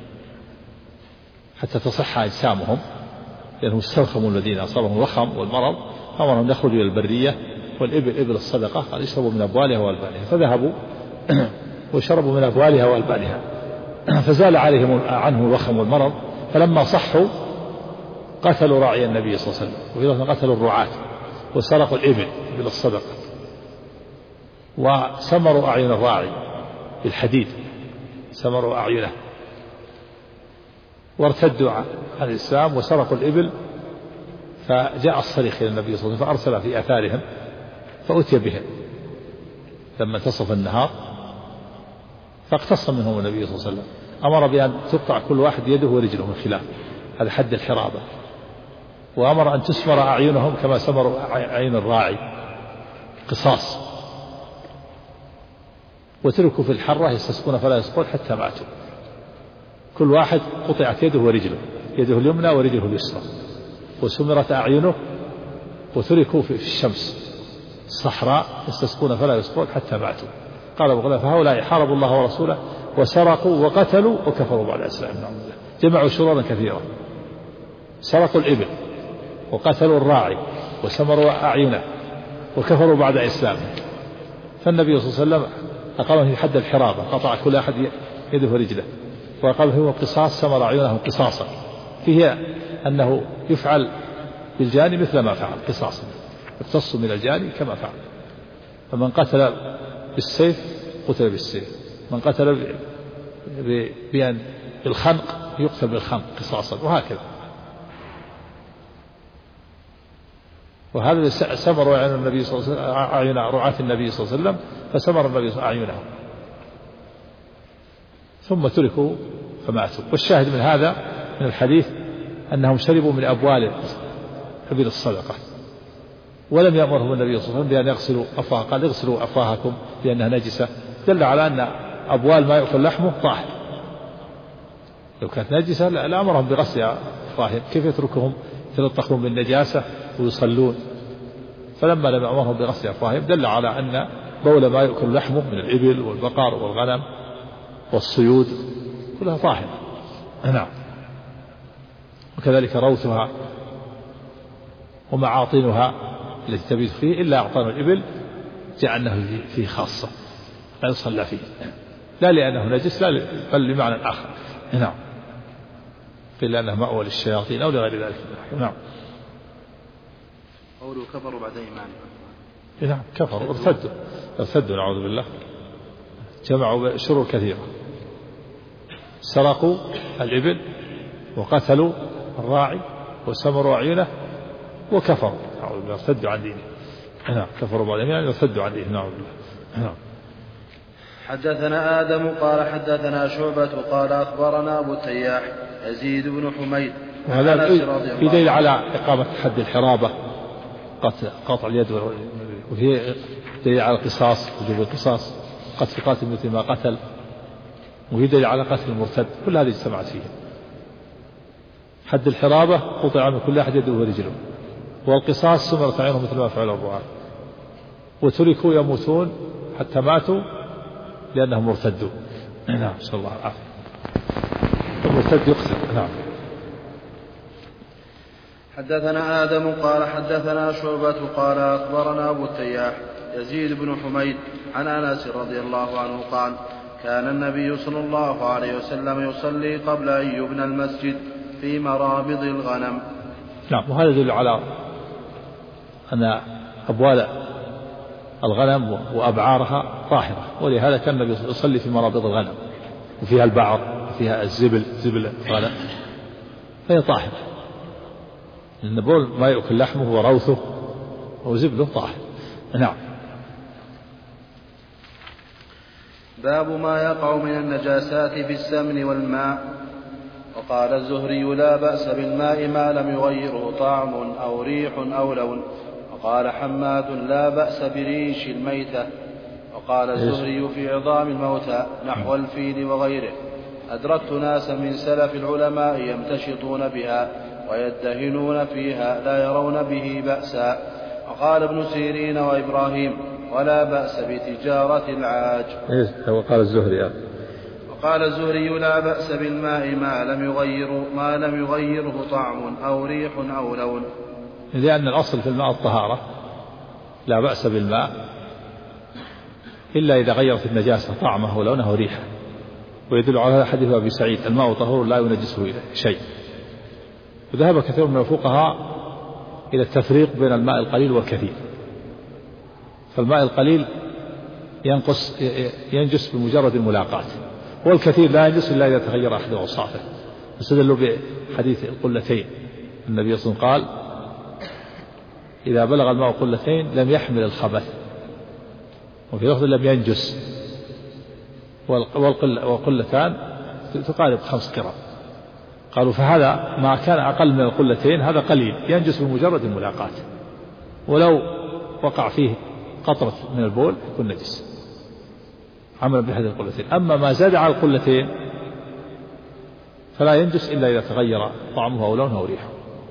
حتى تصح أجسامهم لأنهم استوخموا المدينة أصابهم الوخم والمرض فأمرهم يخرجوا إلى البرية والإبل إبل الصدقة قال اشربوا من أبوالها وألبانها فذهبوا وشربوا من أبوالها وألبانها فزال عنه الوخم والمرض فلما صحوا قتلوا راعي النبي صلى الله عليه وسلم وفي قتلوا الرعاة وسرقوا الإبل إبل الصدقة وسمروا أعين الراعي بالحديد سمروا أعينه وارتدوا عن الإسلام وسرقوا الإبل. فجاء الصريخ إلى النبي صلى الله عليه وسلم فأرسل في آثارهم فأتي بهم لما انتصف النهار فاقتص منهم النبي صلى الله عليه وسلم أمر بأن تقطع كل واحد يده ورجله من خلاف هذا حد الحرابة وأمر أن تسمر أعينهم كما سمروا أعين الراعي قصاص وتركوا في الحرة يستسقون فلا يسقون حتى ماتوا كل واحد قطعت يده ورجله يده اليمنى ورجله اليسرى وسمرت أعينه وتركوا في الشمس الصحراء يستسقون فلا يسقون حتى ماتوا. قال أبو قلابة فهؤلاء حاربوا الله ورسوله وسرقوا وقتلوا وكفروا بعد إسلامهم جمعوا شرورا كثيرا سرقوا الإبل وقتلوا الراعي وسمروا أعينه وكفروا بعد إسلامهم. فالنبي صلى الله عليه وسلم أقامهم في حد الحرابة قطع كل أحد يده ورجله وقال هو القصاص سمر أعينهم قصاصا فيه أنه يفعل بالجاني مثل ما فعل قصاصا يقتص من الجاني كما فعل. فمن قتل بالسيف قتل بالسيف من قتل بالخنق يقتل بالخنق قصاصا وهكذا. وهذا سمر أعين النبي صلى الله عليه وسلم أعين رعاة النبي صلى الله عليه وسلم فسمر النبي صلى الله عليه وسلم أعينهم ثم تركوا فماتوا. والشاهد من هذا من الحديث أنهم شربوا من أبوال إبل الصدقة ولم يأمرهم النبي صلى الله عليه وسلم بأن يغسلوا أفواه قال اغسلوا أفواهكم لأنها نجسة دل على أن أبوال ما يأكل لحمه طاهر لو كانت نجسة لا أمرهم بغسل أفواههم كيف يتركهم يتلطخون بالنجاسة ويصلون. فلما لم يأمرهم بغسل أفواههم دل على أن بول ما يأكل لحمه من الإبل والبقر والغنم والصيود كلها طاهرة. نعم. وكذلك روثها ومعاطنها التي تبيت فيه إلا أعطان الإبل جعلناه فيه خاصة لا يصلى فيه لا لأنه نجس لا بل لمعنى آخر. نعم. قيل أنه مأوى للشياطين أو لغير ذلك. نعم. قولوا كفروا بعد إيمانهم. نعم كفروا ارتدوا نعوذ بالله جمعوا شرور كثيرة سرقوا الإبل وقتلوا الراعي وسمروا أعينه وكفروا نعوذ بالله ارتدوا عن دينه. نعم كفروا بعد إيمانهم ارتدوا عن دينه نعوذ بالله. نعم. حدثنا آدم قال حدثنا شعبة قال أخبرنا أبو التياح يزيد بن حميد وهذا في دليل على إقامة حد الحرابة قطع اليد وفي دليل على القصاص وجوب القصاص قتل قاتل مثل ما قتل وفي دليل على قتل المرتد كل هذه اجتمعت فيه. حد الحرابة قطع من كل أحد يده ورجله والقصاص سمرت عينهم مثل ما فعل الرعاة وتركوا يموتون حتى ماتوا لأنهم مرتدوا. نعم صلى الله عليه وسلم. المرتد يقتل. نعم. حدثنا آدم قال حدثنا شعبة قال أخبرنا أبو التياح يزيد بن حميد عن أنس رضي الله عنه قال كان النبي صلى الله عليه وسلم يصلي قبل أن يبنى المسجد في مرابض الغنم. نعم. وهذا يدل على أن أبوال الغنم وأبعارها طاهرة، ولهذا كان النبي يصلي في مرابض الغنم وفيها البعر وفيها زبل الغنم، فهي طاهرة، لأن البول ما يأكل لحمه وروثه وزبله طاهر. نعم. باب ما يقع من النجاسات في السمن والماء. وقال الزهري لا بأس بالماء ما لم يغيره طعم أو ريح أو لون. وقال حماد لا بأس بريش الميتة. وقال الزهري في عظام الموتى نحو الفيل وغيره. أدركت ناسا من سلف العلماء يمتشطون بها ويدهنون فيها لا يرون به بأسا. وقال ابن سيرين وإبراهيم ولا بأس بتجارة العاج. وقال الزهري لا بأس بالماء ما لم يغيره طعم أو ريح أو لون، لأن الأصل في الماء الطهارة، لا بأس بالماء إلا إذا غيرت النجاسة طعمه ولونه وريحه. ويدل على هذا حديث أبي سعيد الماء طهور لا ينجسه شيء. وذهب كثير من الفقهاء إلى التفريق بين الماء القليل والكثير، فالماء القليل ينجس بمجرد الملاقاة، والكثير لا ينجس إلا إذا تغير أحد أوصافه. استدلوا بحديث القلتين، النبي صلى الله عليه وسلم قال إذا بلغ الماء قلتين لم يحمل الخبث، وفي لفظ لم ينجس، والقلتان تقارب 5 قرام. قالوا فهذا ما كان أقل من القلتين هذا قليل ينجس بمجرد الملاقاة، ولو وقع فيه قطرة من البول يكون نجس عملا بهذه القلتين. أما ما زاد على القلتين فلا ينجس إلا إذا تغير طعمه أو لونه أو ريحه.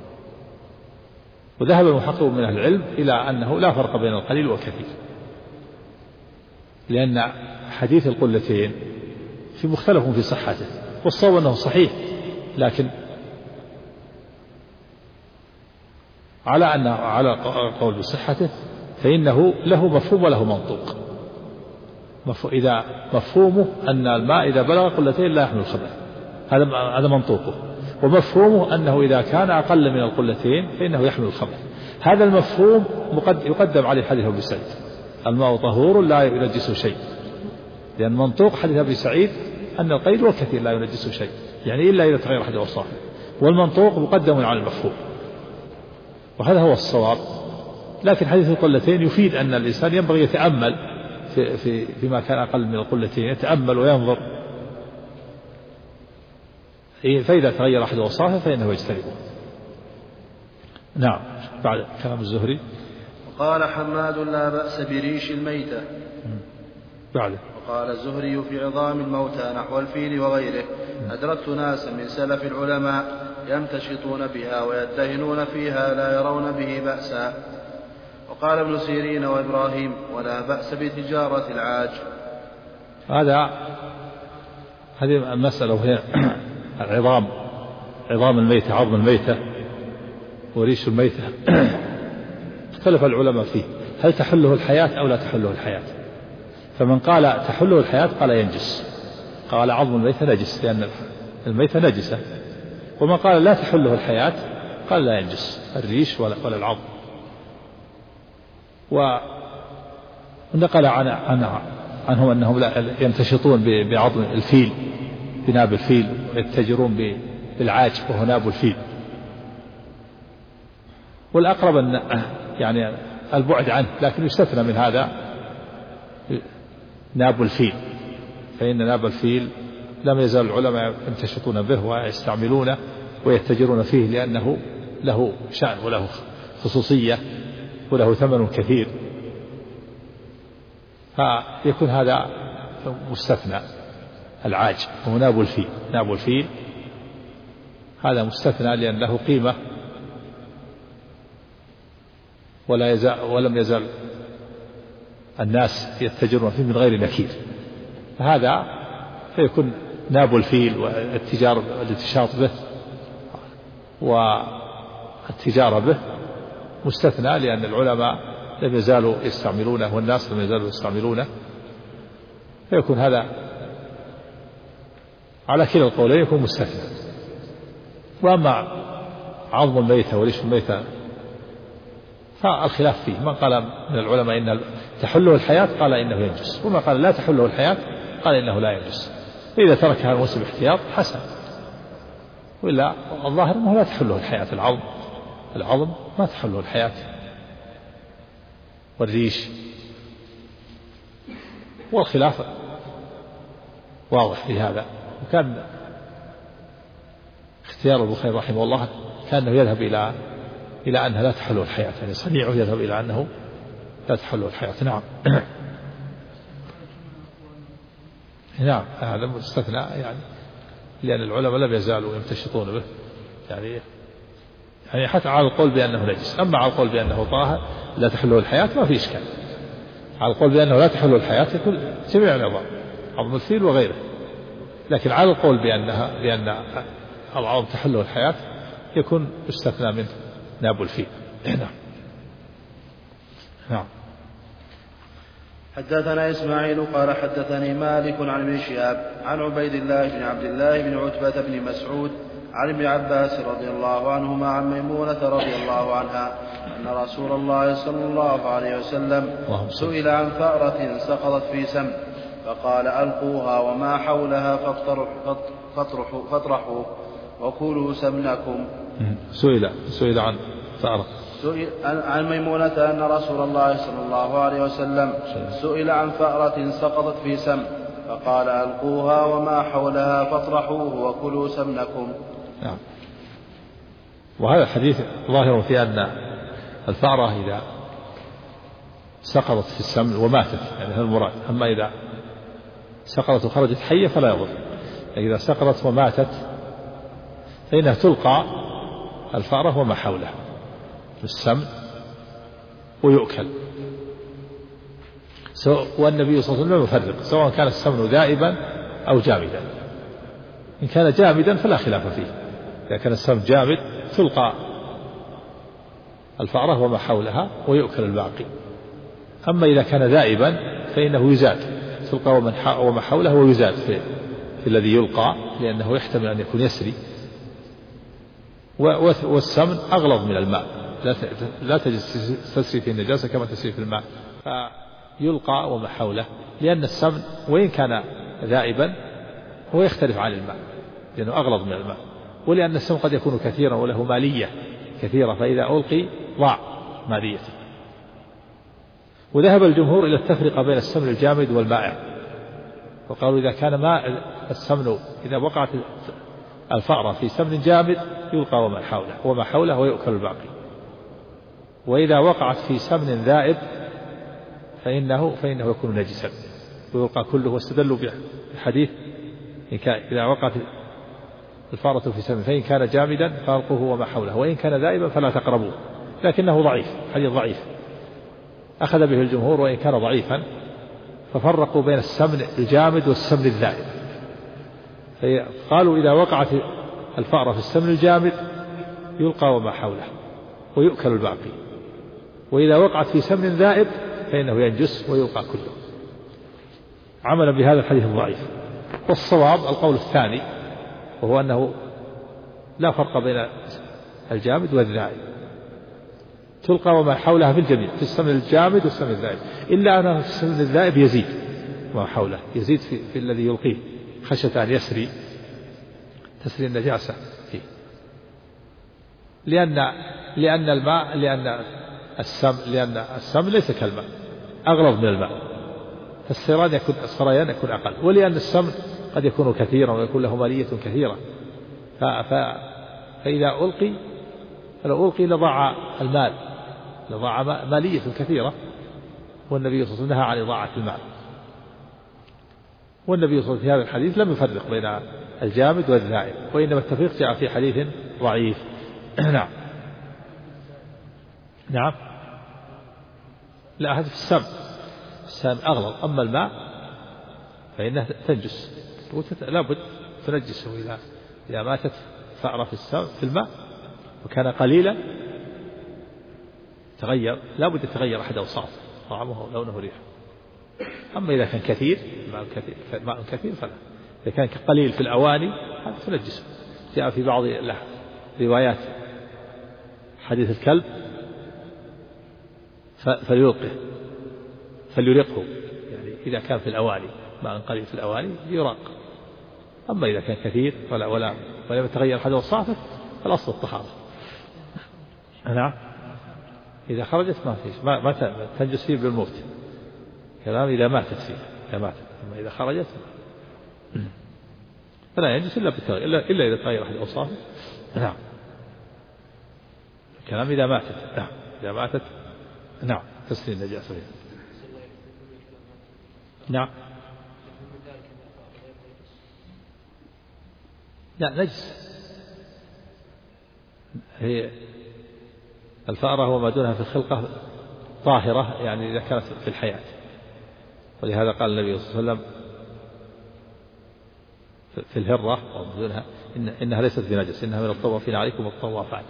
وذهب المحققون من أهل العلم إلى أنه لا فرق بين القليل والكثير، لأن حديث القلتين في مختلف في صحته، والصواب أنه صحيح، لكن على قول بصحته فإنه له مفهوم وله منطوق. إذا مفهومه أن الماء إذا بلغ قلتين لا يحمل الخبث، هذا منطوقه، ومفهومه أنه إذا كان أقل من القلتين فإنه يحمل الخبث. هذا المفهوم يقدم عليه حديث أبي سعيد الماء طهور لا ينجسه شيء، لأن منطوق حديث أبي سعيد أن القليل والكثير لا ينجسه شيء، يعني إلا إذا تغير أحد أوصافه، والمنطوق مقدم على المفهوم، وهذا هو الصواب. لكن حديث القلتين يفيد أن الإنسان ينبغي يتأمل فيما كان أقل من القلتين، يتأمل وينظر، فإذا تغير أحد أوصافه فإنه يجتنبه. نعم. بعد كلام الزهري وقال حماد لا بأس بريش الميتة. بعد وقال الزهري في عظام الموتى نحو الفيل وغيره. أدركت ناسا من سلف العلماء يمتشطون بها ويدهنون فيها لا يرون به بأسا. وقال ابن سيرين وإبراهيم ولا بأس بتجارة العاج. هذه المسألة وهي عظام الميتة، عظم الميتة وريش الميتة، اختلف العلماء فيه هل تحله الحياة أو لا تحله الحياة. فمن قال تحله الحياة قال ينجس، قال عظم الميتة نجس لأن الميتة نجسة. ومن قال لا تحله الحياة قال لا ينجس الريش ولا العظم. ونقل عنهم أنهم لا يمتشطون بعظم الفيل، بناب الفيل، ويتجرون بالعاج وهو ناب الفيل. والأقرب أن يعني البعد عنه، لكن يستثنى من هذا ناب الفيل، فإن ناب الفيل لم يزال العلماء يمتشطون به ويستعملونه ويتجرون فيه، لأنه له شأن وله خصوصية وله ثمن كثير، فيكون هذا مستثنى. العاج هو ناب الفيل، ناب الفيل هذا مستثنى لأن له قيمة ولم يزال الناس يتجرون فيه من غير نكير، فهذا فيكون ناب الفيل والتجار الاتشاط به التجارة به مستثنى، لأن العلماء لم يزالوا يستعملونه والناس لم يزالوا يستعملونه، فيكون هذا على كلا القولين يكون مستثنى. وأما عظم الميتة وريش الميتة فالخلاف فيه، من قال من العلماء إن تحله الحياة قال إنه ينجس، وما قال لا تحله الحياة قال إنه لا ينجس. فإذا تركها المسلم احتياط حسن، وإلا الظاهر أنه لا تحله الحياة. العظم ما تحله الحياة، والريش، والخلاف واضح في هذا. وكان اختيار البخاري رحمه الله كأنه يذهب إلى أنها لا تحله الحياة، يعني صنيعه يذهب إلى أنه لا تحله الحياة. نعم. نعم هذا مستثنى، يعني لأن العلماء لم يزالوا يمتشطون به، يعني حتى على القول بأنه نجس. أما على القول بأنه طاهر لا تحله الحياة ما في إشكال. على القول بأنه لا تحله الحياة يكون جميع العظام، عظم الفيل وغيره. لكن على القول بأن العظم تحله الحياة يكون يستثنى منه ناب الفيل. نعم. حدثنا إسماعيل قال حدثني مالك عن ابن شهاب عن عبيد الله بن عبد الله بن عتبة بن مسعود عن ابن عباس رضي الله عنهما عن ميمونة رضي الله عنها أن رسول الله صلى الله عليه وسلم سئل عن فأرة سقطت في سم فقال ألقوها وما حولها فاطرحوا وكلوا سمنكم. سئل عن فأرة، عن ميمونة أن رسول الله صلى الله عليه وسلم سئل عن فأرة سقطت في سم فقال ألقوها وما حولها فاطرحوه وكلوا سمنكم. نعم. وهذا الحديث ظاهر في أن الفأرة إذا سقطت في السمن وماتت يعني هذا المراد. أما إذا سقطت وخرجت حية فلا يضر. إذا سقطت وماتت فإنها تلقى الفأرة وما حولها في السمن ويؤكل. والنبي صلى الله عليه وسلم يفرق سواء كان السمن ذائبا أو جامدا. إن كان جامدا فلا خلاف فيه، إذا كان السمن جامد تلقى الفأرة وما حولها ويؤكل الباقي. أما إذا كان ذائبا فإنه يزاد، تلقى وما حوله ويزاد في الذي يلقى، لأنه يحتمل أن يكون يسري. والسمن أغلظ من الماء، لا تسري في النجاسة كما تسري في الماء، فيلقى وما حوله، لأن السمن وإن كان ذائبا هو يختلف عن الماء لأنه أغلظ من الماء، ولأن السمن قد يكون كثيرا وله مالية كثيرة، فإذا ألقي ضاع ماليته. وذهب الجمهور إلى التفرقة بين السمن الجامد والمائع، وقالوا إذا كان ماء السمن إذا وقعت الفأرة في سمن جامد يلقى وما حوله ويؤكل الباقي، وإذا وقعت في سمن ذائب فإنه يكون نجسا ويلقى كله. واستدلوا بحديث إذا وقعت الفأرة في سمن فإن كان جامدا فألقوه وما حوله وإن كان ذائبا فلا تقربوه، لكنه ضعيف، حديث ضعيف أخذ به الجمهور وإن كان ضعيفا، ففرقوا بين السمن الجامد والسمن الذائب. قالوا إذا وقعت الفأرة في السمن الجامد يلقى وما حوله ويؤكل الباقي، وإذا وقعت في سمن ذائب فإنه ينجس ويلقى كله، عملا بهذا الحديث الضعيف. والصواب القول الثاني، وهو أنه لا فرق بين الجامد والذائب، تلقى وما حولها في الجميع، في السمن الجامد والسمن الذائب، إلا أن في السمن الذائب يزيد وما حوله، يزيد في الذي يلقيه خشية أن تسري النجاسة فيه، لأن السمن ليس كالماء، أغلظ من الماء، السريان يكون أقل، ولأن السمن قد يكون كثيرا ويكون له مالية كثيرة، فإذا لو ألقي لضاع المال، لضاع مالية كثيرة، والنبي صلى الله عليه وسلم نهى عن إضاعة المال. والنبي صلى الله عليه وسلم في هذا الحديث لم يفرق بين الجامد والذائب، وإنما التفريق جاء في حديث ضعيف. نعم. لا، هذا في السم أغلظ، أما الماء فإنه تنجس، لا بد تنجسه إذا ماتت فأرة في الماء وكان قليلا تغير، لا بد يتغير أحد أوصافه، طعمه لونه ريحه. أما إذا كان كثير ماء كثير فلا. إذا كان قليل في الأواني هذا تنجسه. جاء في بعض روايات حديث الكلب فليرقه، يعني إذا كان في الأواني ماء قليل في الأواني يراق. أما إذا كان كثير ولا يتغير أحد أوصافه فالأصل الطهارة. نعم. إذا خرجت ما فيش ما تنجس فيه بالموت، كلام إذا ماتت فيه، إذا ماتت. أما إذا خرجت فلا ينجس إلا بالتغيير، إلا إذا تغير أحد أوصافه. نعم. كلام إذا ماتت. نعم. إذا ماتت نعم تسري النجاسة فيها. نعم. لا نجس. هي الفأرة وما دونها في الخلقة طاهرة، يعني إذا كانت في الحياة. ولهذا قال النبي صلى الله عليه وسلم في الهرة وما دونها إنها ليست بنجس، إنها من الطوافين عليكم والطوافات.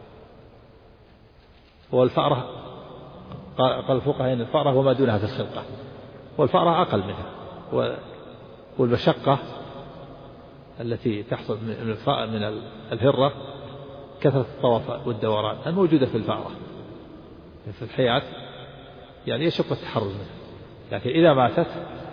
والفأرة قال الفقهاء إن الفأرة وما دونها في الخلقة، والفأرة أقل منها. والمشقة التي تحصل من الهرة كثرة الطواف والدوران الموجودة في الفأرة في الحياة، يعني يشق التحرز منها. لكن إذا ماتت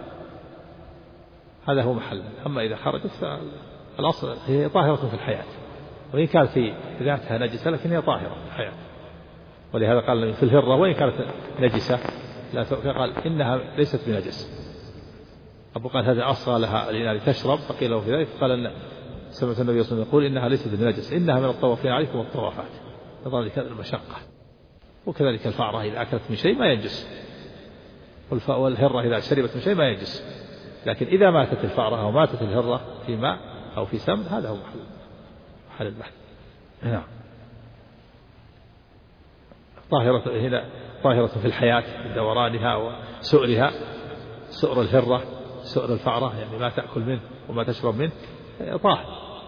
هذا هو محل. أما إذا خرجت فالأصل هي طاهرة في الحياة، وإن كانت في ذاتها نجسة لكن هي طاهرة في الحياة. ولهذا قال في الهرة وإن كانت نجسة لا قال إنها ليست بنجس. أبو قال هذا أصغى لها الإناء لتشرب، فقيل له في ذلك قال إن سمعت النبي صلى الله عليه وسلم يقول إنها ليست بنجس، إنها من الطوافين عليكم والطوافات. لذلك المشقة. وكذلك الفأرة إذا أكلت من شيء ما ينجس، والهرة إذا شربت من شيء ما ينجس. لكن إذا ماتت الفأرة أو ماتت الهرة في ماء أو في سم هذا هو محل البحث. نعم. طاهرة هنا طاهرة في الحياة بدورانها وسؤرها، سؤر الهرة سؤر الفأرة يعني ما تأكل منه وما تشرب منه طاهر.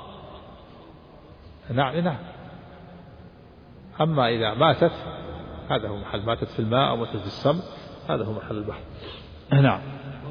نعم. أما إذا ماتت هذا هو محل، ماتت في الماء أو ماتت في السم هذا هو محل البحث. نعم.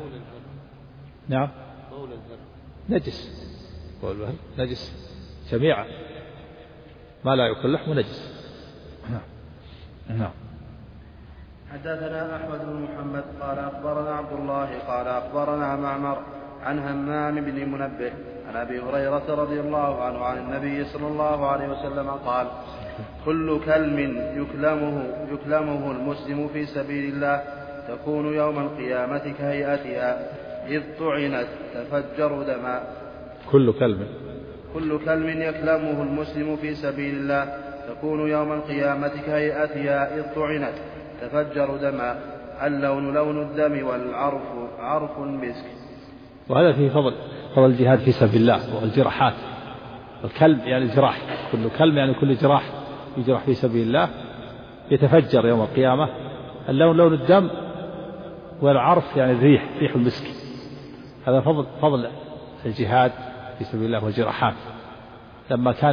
نجس، نجس جميعا، ما لا يأكل لحم نجس. نعم. حدثنا أحمد بن محمد قال أخبرنا عبد الله قال أخبرنا معمر عن همام بن منبه عن أبي هريرة رضي الله عنه عن النبي صلى الله عليه وسلم قال: كل كلم يكلمه المسلم في سبيل الله تكون يوم القيامة كهيئتها إذ طعنت تفجر دماء. كل كلم يكلمه المسلم في سبيل الله تكون يوم القيامة كهيئتها إذ طعنت تفجر دماء. اللون لون الدم والعرف عرف المسك. وهذا فيه فضل الجهاد في سبيل الله والجراحات. الكلب يعني الجراح، كل كلب يعني كل جراح يجرح في سبيل الله يتفجر يوم القيامة. اللون لون الدم والعرف يعني ريح المسك. هذا فضل الجهاد في سبيل الله والجراحات. لما كان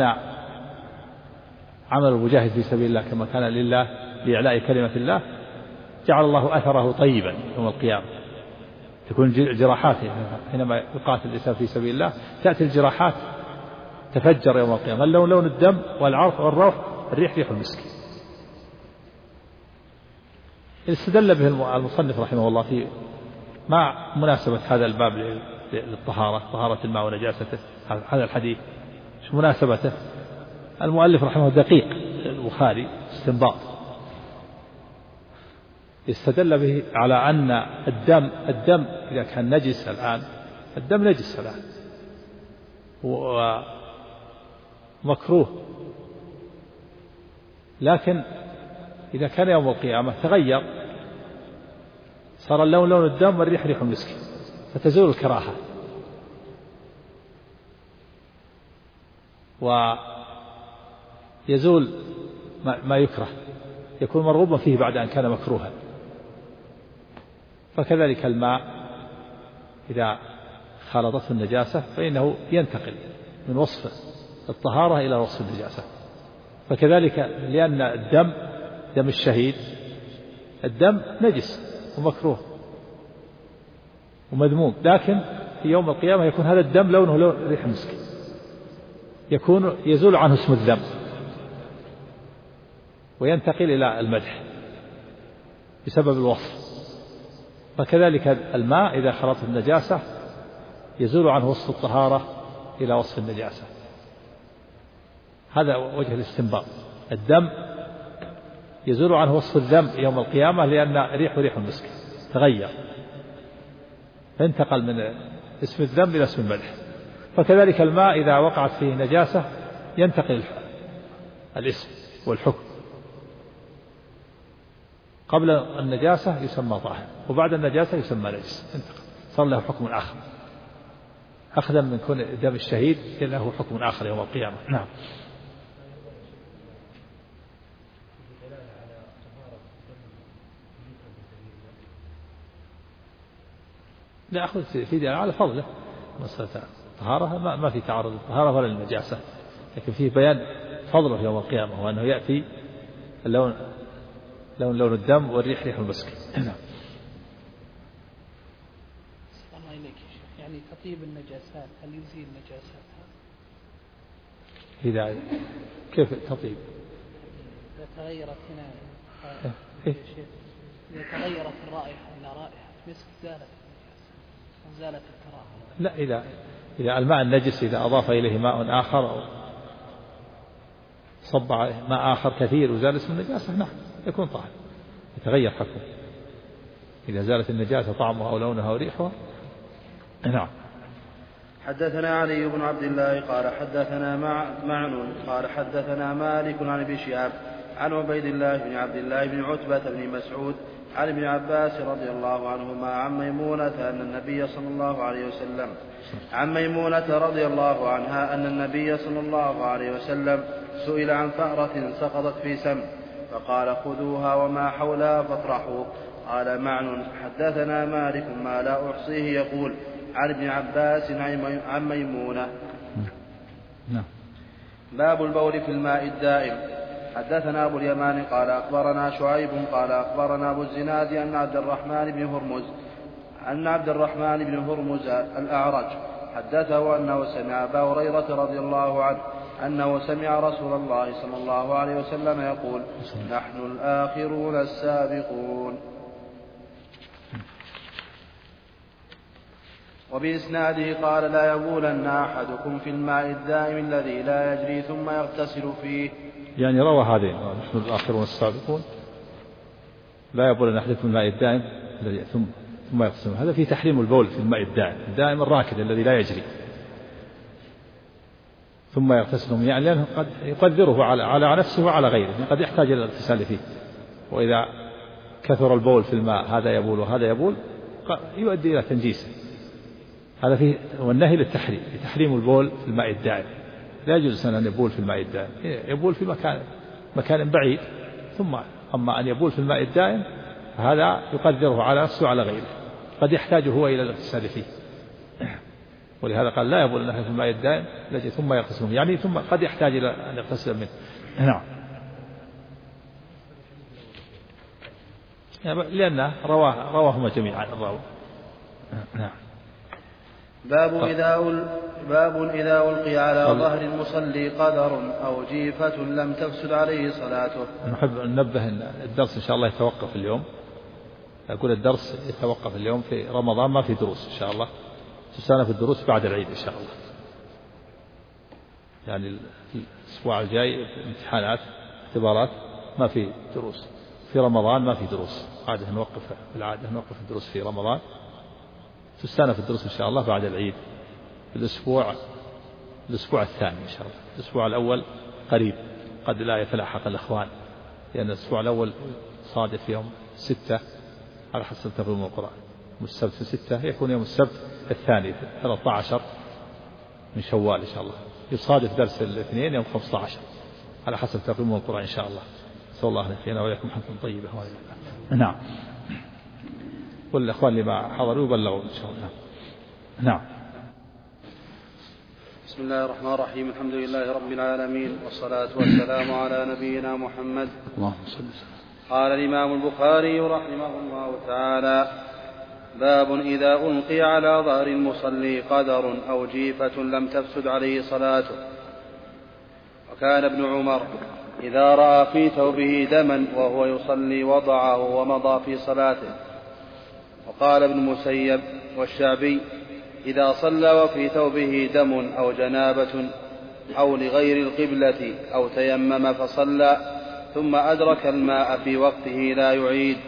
عمل المجاهد في سبيل الله كما كان لله لإعلاء كلمة الله جعل الله أثره طيبا يوم القيامة. تكون الجراحات حينما يقاتل الإنسان في سبيل الله تأتي الجراحات تفجر يوم القيامة. اللون لون الدم والعرف والروح الريح المسك. استدل به المصنف رحمه الله في مع مناسبة هذا الباب للطهارة، طهارة الماء ونجاسته. هذا الحديث شو مناسبته؟ المؤلف رحمه دقيق البخاري استنباط استدل به على أن الدم إذا كان نجس الآن، الدم نجس الآن ومكروه، لكن إذا كان يوم القيامة تغير صار اللون لون الدم والريح ريح المسك فتزول الكراهة ويزول ما يكره، يكون مرغوبا فيه بعد أن كان مكروها. فكذلك الماء إذا خالطته النجاسة فإنه ينتقل من وصف الطهارة إلى وصف النجاسة، فكذلك لأن الدم دم الشهيد الدم نجس ومكروه ومذموم، لكن في يوم القيامة يكون هذا الدم لونه لون ريح المسك، يكون يزول عنه اسم الذم وينتقل إلى المدح بسبب الوصف. فكذلك الماء إذا خلط النجاسة يزول عنه وصف الطهارة إلى وصف النجاسة. هذا وجه الاستنباط. الدم يزول عنه وصف الذم يوم القيامة لأن ريح المسك تغير فانتقل من اسم الذم إلى اسم المدح. فكذلك الماء إذا وقعت فيه نجاسة ينتقل الاسم والحكم، قبل النجاسة يسمى طاهر وبعد النجاسة يسمى نجس، انتقل صار له حكم آخر أخذا من كون دم الشهيد له حكم آخر يوم القيامة. نعم. لا أخذ في دلالة على فضله، مسألة الطهارة ما في تعارض الطهارة ولا النجاسة، لكن فيه بيان فضله يوم القيامة وأنه يأتي اللون لون الدم والريح ريح المسك. نعم. الله إليك يعني تطيب النجاسات هل يزيل النجاسات؟ إذا كيف تطيب؟ إذا تغيرت هنا إذا تغيرت الرائحة إلى رائحة مسك زالت الكراهة. لا، إذا الماء النجس إذا أضاف إليه ماء آخر أو صب ماء آخر كثير وزال اسم النجاسة نعم يكون طاهر، يتغير حكمه إذا زالت النجاسة طعمها أو لونها وريحها. نعم. حدثنا علي بن عبد الله قال حدثنا معن قال حدثنا مالك عن ابن شهاب عن عبيد الله بن عبد الله بن عتبة بن مسعود عن ابن عباس رضي الله عنهما عن ميمونة أن النبي صلى الله عليه وسلم عن ميمونة رضي الله عنها أن النبي صلى الله عليه وسلم سئل عن فأرة سقطت في سم فقال خذوها وما حولها فاطرحوا. قال معن حدثنا مالك ما لا أحصيه يقول عن ابن عباس عن ميمونة. باب البول في الماء الدائم. حدثنا أبو اليمان قال أخبرنا شعيب قال أخبرنا أبو الزناد أن عبد الرحمن بن هرمز الأعرج حدثه أنه سمع أبا هريرة رضي الله عنه أنه سمع رسول الله صلى الله عليه وسلم يقول نحن الآخرون السابقون. وبإسناده قال لا يبولن أحدكم في الماء الدائم الذي لا يجري ثم يغتسل فيه. يعني روى هذين نحن الآخرون السابقون لا يبولن أحدكم في الماء الدائم الذي ثم يغتسل. هذا في تحريم البول في الماء الدائم الراكد الذي لا يجري ثم يغتسل، يعني لأنه قد يقدره على نفسه وعلى غيره، قد يحتاج إلى الاغتسال فيه، وإذا كثر البول في الماء هذا يبول وهذا يبول يؤدي إلى تنجيسه. هذا فيه والنهي للتحريم، لتحريم البول في الماء الدائم. لا يجوز أن يبول في الماء الدائم، يبول في مكان بعيد، ثم أما أن يبول في الماء الدائم هذا يقدره على نفسه وعلى غيره، قد يحتاج هو إلى الاغتسال فيه. ولهذا قال لا يبول في الماء الدائم الذي ثم يغتسل، يعني ثم قد يحتاج إلى أن يغتسل منه. نعم. لأنه رواهما جميعا الراوي. نعم. باب إذا ألقي على ظهر المصلي قدر أو جيفة لم تفسد عليه صلاته. نحب ننبه أن الدرس إن شاء الله يتوقف اليوم. أقول الدرس يتوقف اليوم في رمضان، ما في دروس إن شاء الله، تستأنف الدروس بعد العيد إن شاء الله. يعني الأسبوع الجاي امتحانات اختبارات، ما في دروس في رمضان، ما في دروس. عادة نوقف الدروس في رمضان، تستأنف الدروس إن شاء الله بعد العيد الأسبوع الثاني إن شاء الله. الأسبوع الأول قريب قد لا يتلاحق الإخوان، لأن الأسبوع الأول صادف يوم 6 على حسب تقويم القرآن، السبت 6 يكون يوم السبت الثاني 13 من شوال إن شاء الله، يصادف درس الاثنين يوم 15 على حسب تقويم القرآن إن شاء الله. صلى الله عليه وسلم وإياكم حكم طيبة. نعم. والإخوان اللي ما حضروا يبلغوا إن شاء الله. نعم. بسم الله الرحمن الرحيم. الحمد لله رب العالمين، والصلاة والسلام على نبينا محمد. اللهم صل وسلم. قال الإمام البخاري رحمه الله تعالى: باب إذا ألقي على ظهر المصلي قدر أو جيفة لم تفسد عليه صلاته. وكان ابن عمر إذا رأى في ثوبه دما وهو يصلي وضعه ومضى في صلاته. وقال ابن مسيب والشعبي: إذا صلى وفي ثوبه دم أو جنابة أو لغير القبلة أو تيمم فصلى ثم أدرك الماء في وقته لا يعيد.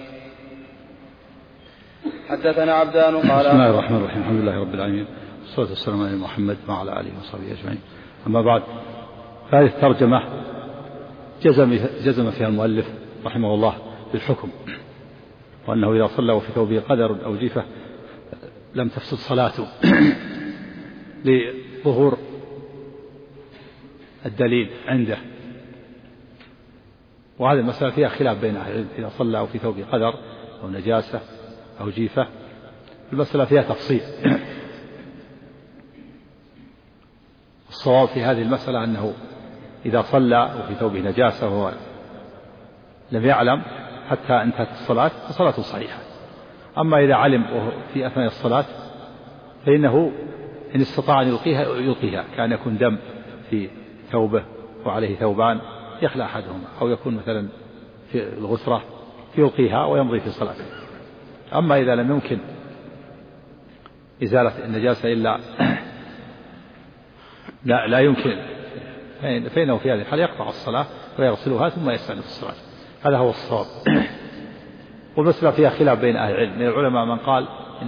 حدثنا عبدان قال: بسم الله الرحمن الرحيم. الحمد لله رب العالمين، والصلاة والسلام على محمد وعلى آله وصحبه أجمعين. أما بعد، هذه الترجمة جزم فيها المؤلف رحمه الله بالحكم، وأنه إذا صلى وفي ثوبه قدر أو جيفة لم تفسد صلاته لظهور الدليل عنده. وهذه المسألة فيها خلاف بين أهل العلم، إذا صلى وفي ثوبه قدر أو نجاسة أو جيفة، المسألة فيها تفصيل. الصواب في هذه المسألة أنه إذا صلى وفي ثوبه نجاسة وهو لم يعلم حتى انتهت الصلاة فصلاته صحيحة. أما إذا علم في أثناء الصلاة فإنه إن استطاع أن يلقيها، كان يكون دم في ثوبه وعليه ثوبان يخلع أحدهما، أو يكون مثلا في الغسرة يلقيها ويمضي في صلاته. أما إذا لم يمكن إزالة النجاسة إلا لا يمكن، فإنه في هذه الحالة يقطع الصلاة ويغسلها ثم يستأنف الصلاة. هذا هو الصواب. والمسألة فيها خلاف بين أهل العلم، من العلماء من قال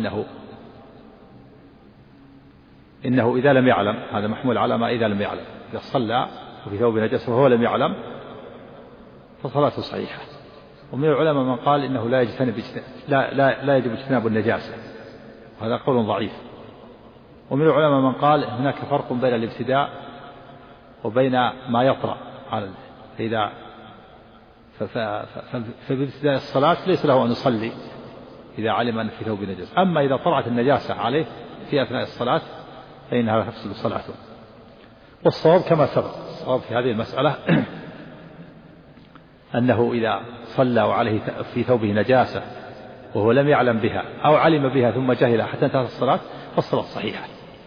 إنه إذا لم يعلم، هذا محمول على ما إذا لم يعلم، إذا صلى وفي ثوب نجاسة وهو لم يعلم فصلاته صحيحة. ومن العلماء من قال إنه لا يجب اجتناب النجاسة، وهذا قول ضعيف. ومن العلماء من قال هناك فرق بين الابتداء وبين ما يطرأ على فإذا فبابتداء الصلاة ليس له أن يصلي إذا علم أن في ثوب نجاسة. أما إذا طرأت النجاسة عليه في أثناء الصلاة فإنها لا تفسد صلاته. والصواب كما سبق، الصواب في هذه المسألة أنه إذا صلى وعليه في ثوبه نجاسة وهو لم يعلم بها أو علم بها ثم جهل حتى انتهت الصلاة فالصلاة صحيحة.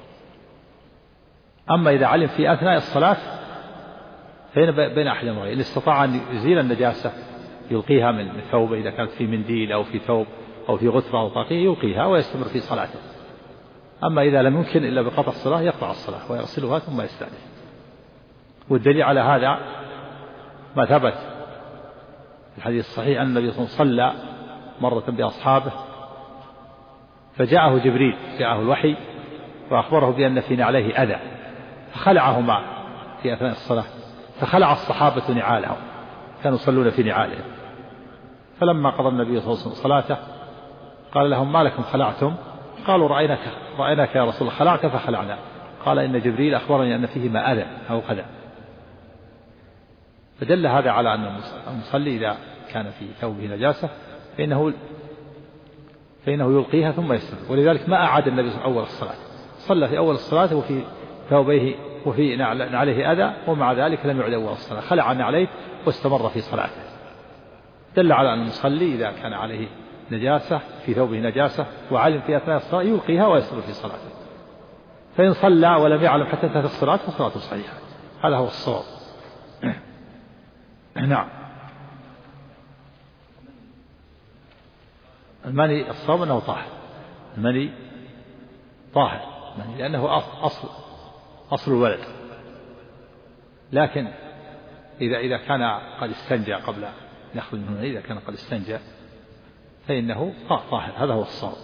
أما إذا علم في أثناء الصلاة فإن بين أحد أمرين: إن استطاع أن يزيل النجاسة يلقيها من ثوبه، إذا كانت في منديل أو في ثوب أو في غترة أو طاقية يلقيها ويستمر في صلاته. أما إذا لم يمكن إلا بقطع الصلاة يقطع الصلاة ويغسلها ثم يستأنف. والدليل على هذا ما ثبت في الحديث الصحيح أن النبي صلى الله عليه وسلم صلى مرة بأصحابه فجاءه جبريل، جاءه الوحي وأخبره بأن في نعليه أذى، فخلعهما في أثناء الصلاة، فخلع الصحابة نعالهم، كانوا يصلون في نعالهم. فلما قضى النبي صلى الله عليه وسلم صلاته قال لهم: ما لكم خلعتم؟ قالوا: رأيناك يا رسول الله خلعت فخلعنا. قال: إن جبريل أخبرني أن فيهما أذى أو أذى. فدل هذا على أن المصلي إذا كان في ثوبه نجاسة فإنه يلقيها ثم يستمر. ولذلك ما أعاد النبي صلى الله عليه وسلم أول الصلاة، صلى في أول الصلاة وفي ثوبيه وفي عليه أذى، ومع ذلك لم يعد أول الصلاة، خلع عليه واستمر في صلاته. دل على أن المصلي إذا كان عليه نجاسة في ثوبه نجاسة وعلم في أثناء الصلاة يلقيها ويستمر في صلاته. فإن صلى ولم يعلم حتى انتهت الصلاة فصلاته صحيحة. هذا هو الصواب. نعم. المني الصواب أنه طاهر، المني طاهر لأنه أصل الولد. لكن إذا كان قد استنجى قبل يخرج منه، إذا كان قد استنجى فإنه طاهر. هذا هو الصواب.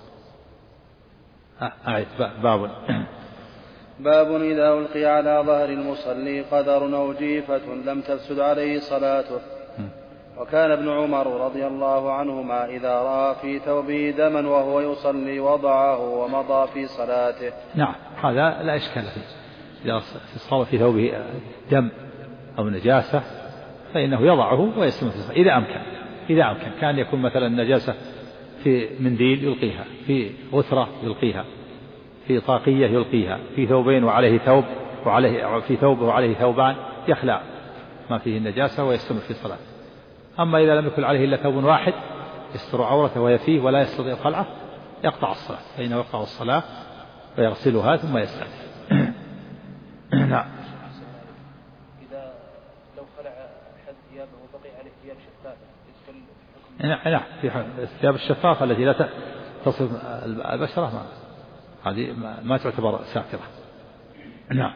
باب إذا ألقي على ظهر المصلي قدر أو جيفة لم تفسد عليه صلاته. وكان ابن عمر رضي الله عنهما إذا رأى في ثوبه دما وهو يصلي وضعه ومضى في صلاته. نعم، هذا لا إشكال فيه. إذا صار في ثوبه دم أو نجاسة فإنه يضعه ويستمر في صلاته إذا أمكن. كان يكون مثلا نجاسة في منديل يلقيها، في غثرة يلقيها، في طاقية يلقيها في ثوبين وعليه ثوب في ثوبه وعليه ثوبان يخلع ما فيه النجاسة ويستمر في صلاة. أما إذا لم يكن عليه إلا ثوب واحد يستر عورته ويفيه ولا يستطيع خلعه يقطع الصلاة، فإنه يقطع الصلاة ويغسلها ثم يستأنف. نعم. إذا لو خلع أحد ثيابه وبقي عليه ثياب شفافة نعم في الثياب الشفافة التي لا تصف البشرة هذه ما تعتبر ساترة. نعم.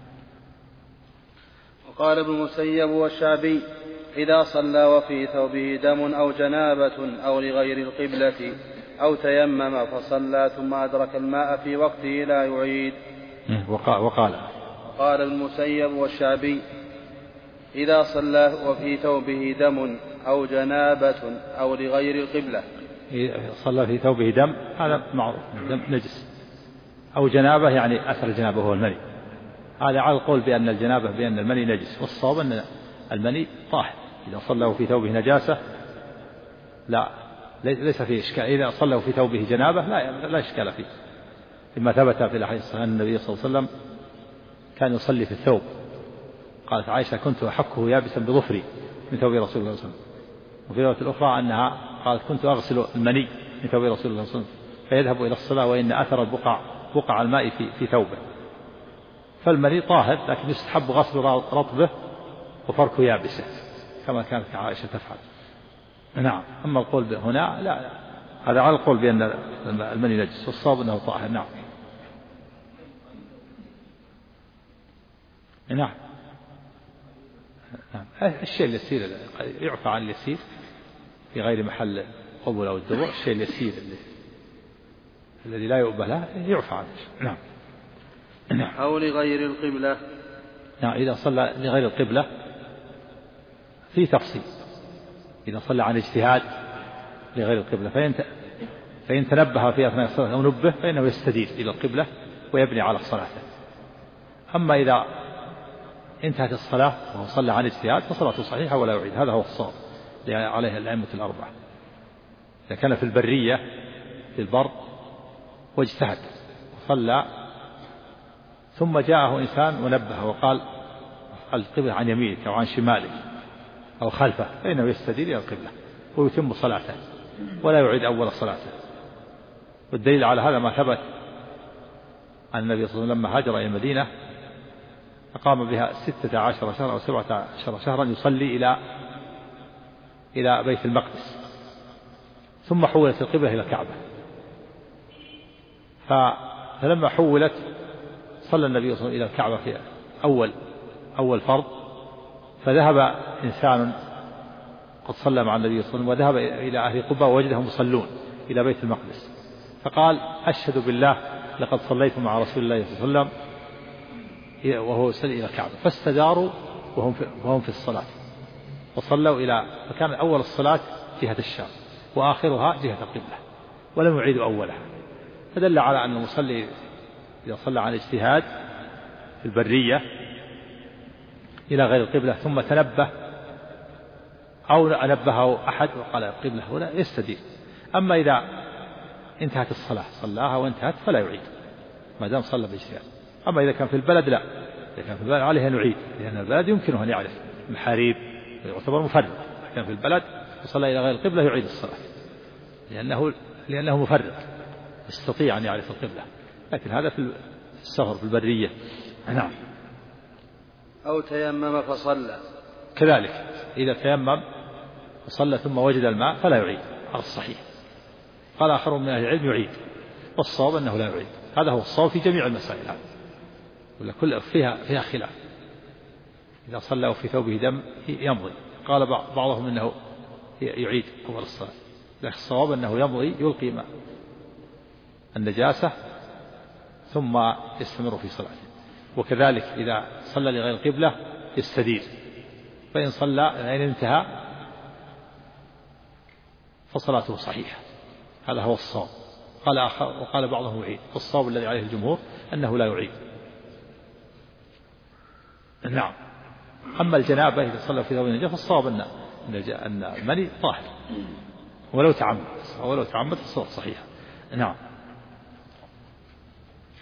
وقال ابن المسيب والشعبي إذا صلى وفي ثوبه دم أو جنابة أو لغير القبلة أو تيمم فصلى ثم أدرك الماء في وقته لا يعيد. وقال ابن المسيب والشعبي إذا صلى وفي ثوبه دم أو جنابة أو لغير القبلة. صلى في ثوبه دم هذا معروف، دم نجس، أو جنابة يعني أثر الجنابة هو المني، هذا على القول بأن الجنابة بأن المني نجس، والصواب أن المني طاهر. إذا صلى في ثوبه نجاسة لا ليس فيه إشكال، إذا صلى في ثوبه جنابة لا إشكال فيه، لما ثبت في الحديث الصحيح أن النبي صلى الله عليه وسلم كان يصلي في الثوب، قالت عائشة كنت أحكه يابسا بظفري من ثوب رسول الله صلى الله عليه وسلم. وفي رواية الأخرى أنها قالت كنت أغسل المني من ثوب رسول الله صلى الله عليه وسلم فيذهب إلى الصلاة وإن أثر بقع الماء في ثوبه. فالمني طاهر لكن يستحب غسل رطبه وفرك يابسه كما كانت عائشة تفعل. نعم. أما القول هنا لا هذا على القول بأن المني نجس، والصواب أنه طاهر. نعم. نعم. الشيء اليسير يعفى عن اليسير في غير محل قبول أو الدبر، الشيء اليسير الذي لا يؤبه له يعفى عنه. نعم. أو لغير القبلة. نعم. إذا صلى لغير القبلة في تفصيل، إذا صلى عن اجتهاد لغير القبلة فإن تنبه في أثناء الصلاة أو نبه فإنه يستدير إلى القبلة ويبني على صلاته. أما إذا انتهت الصلاة وهو صلى عن اجتهاد فصلاته صحيحة ولا يعيد، هذا هو الصواب عليه الأئمة الأربعة. إذا كان في البرية في البر واجتهد وصلى ثم جاءه إنسان ونبه وقال القبلة عن يمينك أو عن شمالك أو خلفه فإنه يستدير إلى القبلة ويتم صلاته ولا يعيد أول صلاته. والدليل على هذا ما ثبت أن النبي صلى الله عليه وسلم لما هاجر إلى المدينة أقام بها 16 شهرا أو 17 شهرا يصلي إلى بيت المقدس، ثم حولت القبلة إلى الكعبة. فلما حولت صلى النبي صلى الله عليه وسلم إلى الكعبة في أول فرض، فذهب إنسان قد صلى مع النبي صلى الله عليه وسلم وذهب إلى أهل قباء ووجدهم يصلون إلى بيت المقدس، فقال أشهد بالله لقد صليت مع رسول الله صلى الله عليه وسلم وهو يصلي إلى الكعبة. فاستداروا وهم في الصلاة وصلوا فكان أول الصلاة جهة الشام وآخرها جهة القبلة ولم يعيدوا أولها، فدل على أن المصلي إذا صلى عن اجتهاد في البرية إلى غير القبلة ثم تنبه أو نبهه أحد وقال القبلة هنا يستدير. أما إذا انتهت الصلاة صلاها وانتهت فلا يعيد ما دام صلى باجتهاد. أما إذا كان في البلد لا، إذا كان في البلد عليه أن يعيد، لأن البلد يمكنه أن يعرف محاريب يعتبر مفرد، كان في البلد وصلى إلى غير القبلة يعيد الصلاة لأنه مفرد يستطيع أن يعرف القبلة، لكن هذا في السفر في البرية. نعم. أو تيمم فصلى كذلك إذا تيمم وصلى ثم وجد الماء فلا يعيد على الصحيح. قال آخر من أهل العلم يعيد، والصواب أنه لا يعيد، هذا هو الصواب في جميع المسائل هذه ولا كل فيها خلاف. إذا صلى وفي ثوبه دم يمضي، قال بعضهم إنه يعيد أول الصلاة، لكن الصواب أنه يمضي يلقي ماء النجاسة ثم يستمر في صلاته. وكذلك إذا صلى لغير القبلة يستدير، فإن صلى إن انتهى فصلاته صحيحة، هذا هو الصواب. قال آخر وقال بعضهم يعيد، والصواب الذي عليه الجمهور أنه لا يعيد. نعم. أما الجنابة إذا صلى في ثوب النجاسة فالصواب أن المني طاهر ولو تعمد فالصلاة صحيحة. نعم.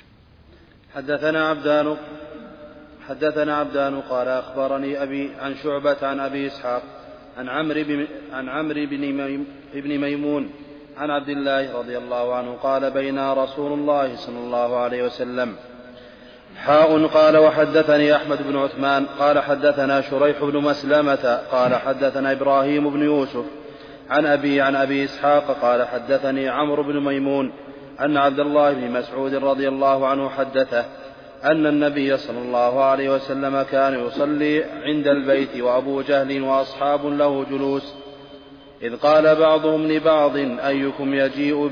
حدثنا عبدان قال أخبرني أبي عن شعبة عن أبي إسحاق عن عمرو بن ميمون عن عبد الله رضي الله عنه قال بينا رسول الله صلى الله عليه وسلم قال وحدثني أحمد بن عثمان قال حدثنا شريح بن مسلمة قال حدثنا إبراهيم بن يوسف عن أبي إسحاق قال حدثني عمرو بن ميمون أن عبد الله بن مسعود رضي الله عنه حدثه أن النبي صلى الله عليه وسلم كان يصلي عند البيت وأبو جهل وأصحاب له جلوس إذ قال بعضهم لبعض أيكم يجيء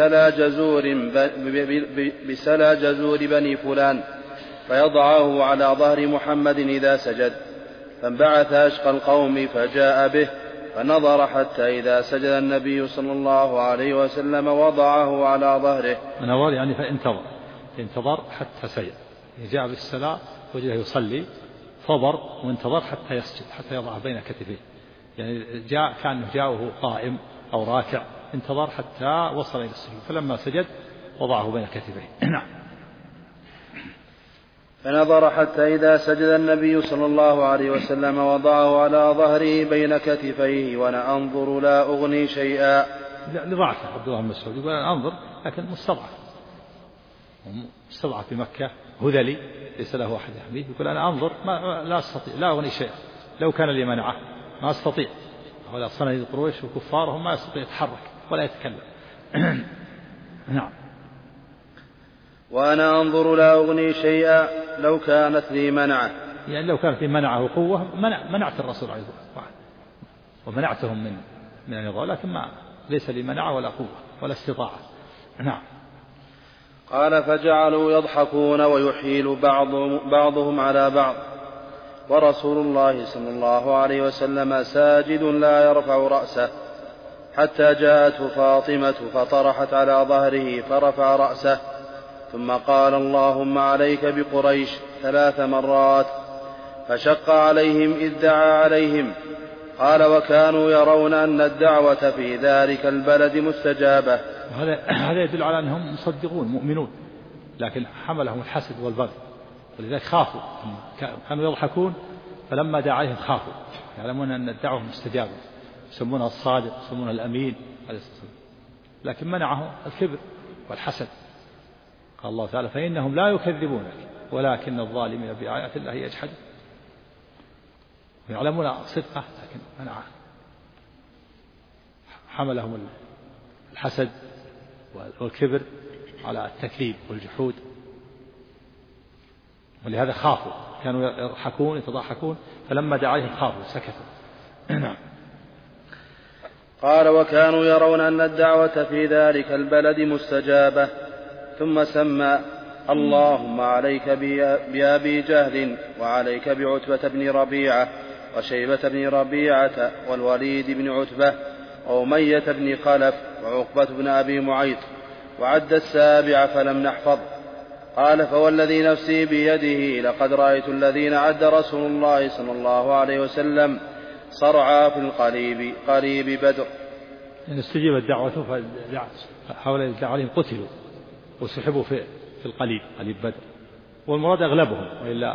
بسلا جزور بني فلان فيضعه على ظهر محمد إذا سجد فانبعث أشقى القوم فجاء به فنظر حتى إذا سجد النبي صلى الله عليه وسلم وضعه على ظهره. نظر يعني فانتظر حتى سجد، جاء بالصلاة وجده يصلي صبر وانتظر حتى يسجد حتى يضعه بين كتفيه، يعني كأنه جاءه قائم أو راكع، انتظر حتى وصل إلى السجود فلما سجد وضعه بين كتفيه. نعم. فنظر حتى إذا سجد النبي صلى الله عليه وسلم وضعه على ظهره بين كتفيه وأنا أنظر لا أغني شيئا. لضعف عبد الله بن مسعود يقول أنا أنظر لكن مستضعف في مكة هذلي ليس له أحد يحميه، يقول أنا أنظر لا أستطيع لا أغني شيئا، لو كان لي منعه ما أستطيع، ولا صناديد قريش وكفارهم ما يستطيع يتحرك ولا يتكلم. نعم. وأنا أنظر لا أغني شيئا لو كانت لي منعه، يعني لو كانت لي منعه قوة منعت الرسول عليه الصلاة والسلام ومنعتهم من النظام، لكن ما ليس لي منعه ولا قوة ولا استطاعة. نعم. قال فجعلوا يضحكون ويحيل بعضهم على بعض ورسول الله صلى الله عليه وسلم ساجد لا يرفع رأسه حتى جاءته فاطمة فطرحت على ظهره فرفع رأسه ثم قال اللهم عليك بقريش 3 مرات فشق عليهم إذ دعا عليهم. قال وكانوا يرون أن الدعوة في ذلك البلد مستجابة. هذا يدل على أنهم مصدقون مؤمنون، لكن حملهم الحسد والبغي ولذلك خافوا، كانوا يضحكون فلما دعا عليهم خافوا، يعلمون أن الدعوة مستجابة، يسمونها الصادق يسمونها الأمين، لكن منعه الكبر والحسد. قال الله تعالى فإنهم لا يكذبونك ولكن الظالمين بآيات الله يجحدون، يعلمون صدقه لكن منعه، حملهم الحسد والكبر على التكذيب والجحود، ولهذا خافوا، كانوا يضحكون يتضحكون فلما دعا عليهم خافوا سكتوا. قال وكانوا يرون أن الدعوة في ذلك البلد مستجابة. ثم سمى اللهم عليك بأبي جهل وعليك بعتبة بن ربيعة وشيبة بن ربيعة والوليد بن عتبة وأمية بن خلف وعقبة بن أبي معيط، وعد 7 فلم نحفظ. قال فوالذي نفسي بيده لقد رأيت الذين عد رسول الله صلى الله عليه وسلم صرعى في قليب بدر. يعني استجيبت دعوته فحاول الدعوة عليهم قتلوا وسحبوا في قليب بدر، والمراد أغلبهم، وإلا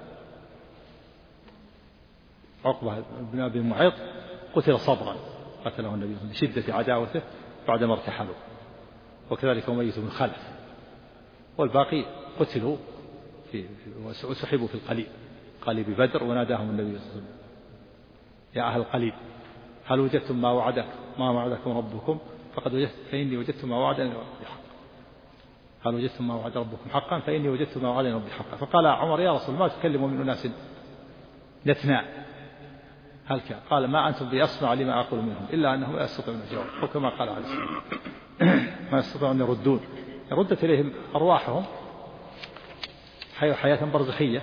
عقبة بن أبي معيط قتل صبرا قتله النبي لشدة عداوته بعدما ارتحلوا، وكذلك أمية بن خلف، والباقي قتلوا وسحبوا في قليب بدر. وناداهم النبي صلى الله عليه وسلم يا أهل القليب هل وجدتم ما وعدكم ربكم فإني وجدت ما وعدني ربي حقا. هل وجدتم ما وعد ربكم حقا فإني وجدت ما وعدني ربي حقا. فقال عمر يا رسول ما تكلموا من أناس نتناء هل كان؟ قال ما أنتم بأسمع لما أقول منهم إلا أنهم لا يستطيعون الجواب، وكما قال عليه الصلاة والسلام ما يستطيعون يردون، ردت إليهم أرواحهم حياة برزخية.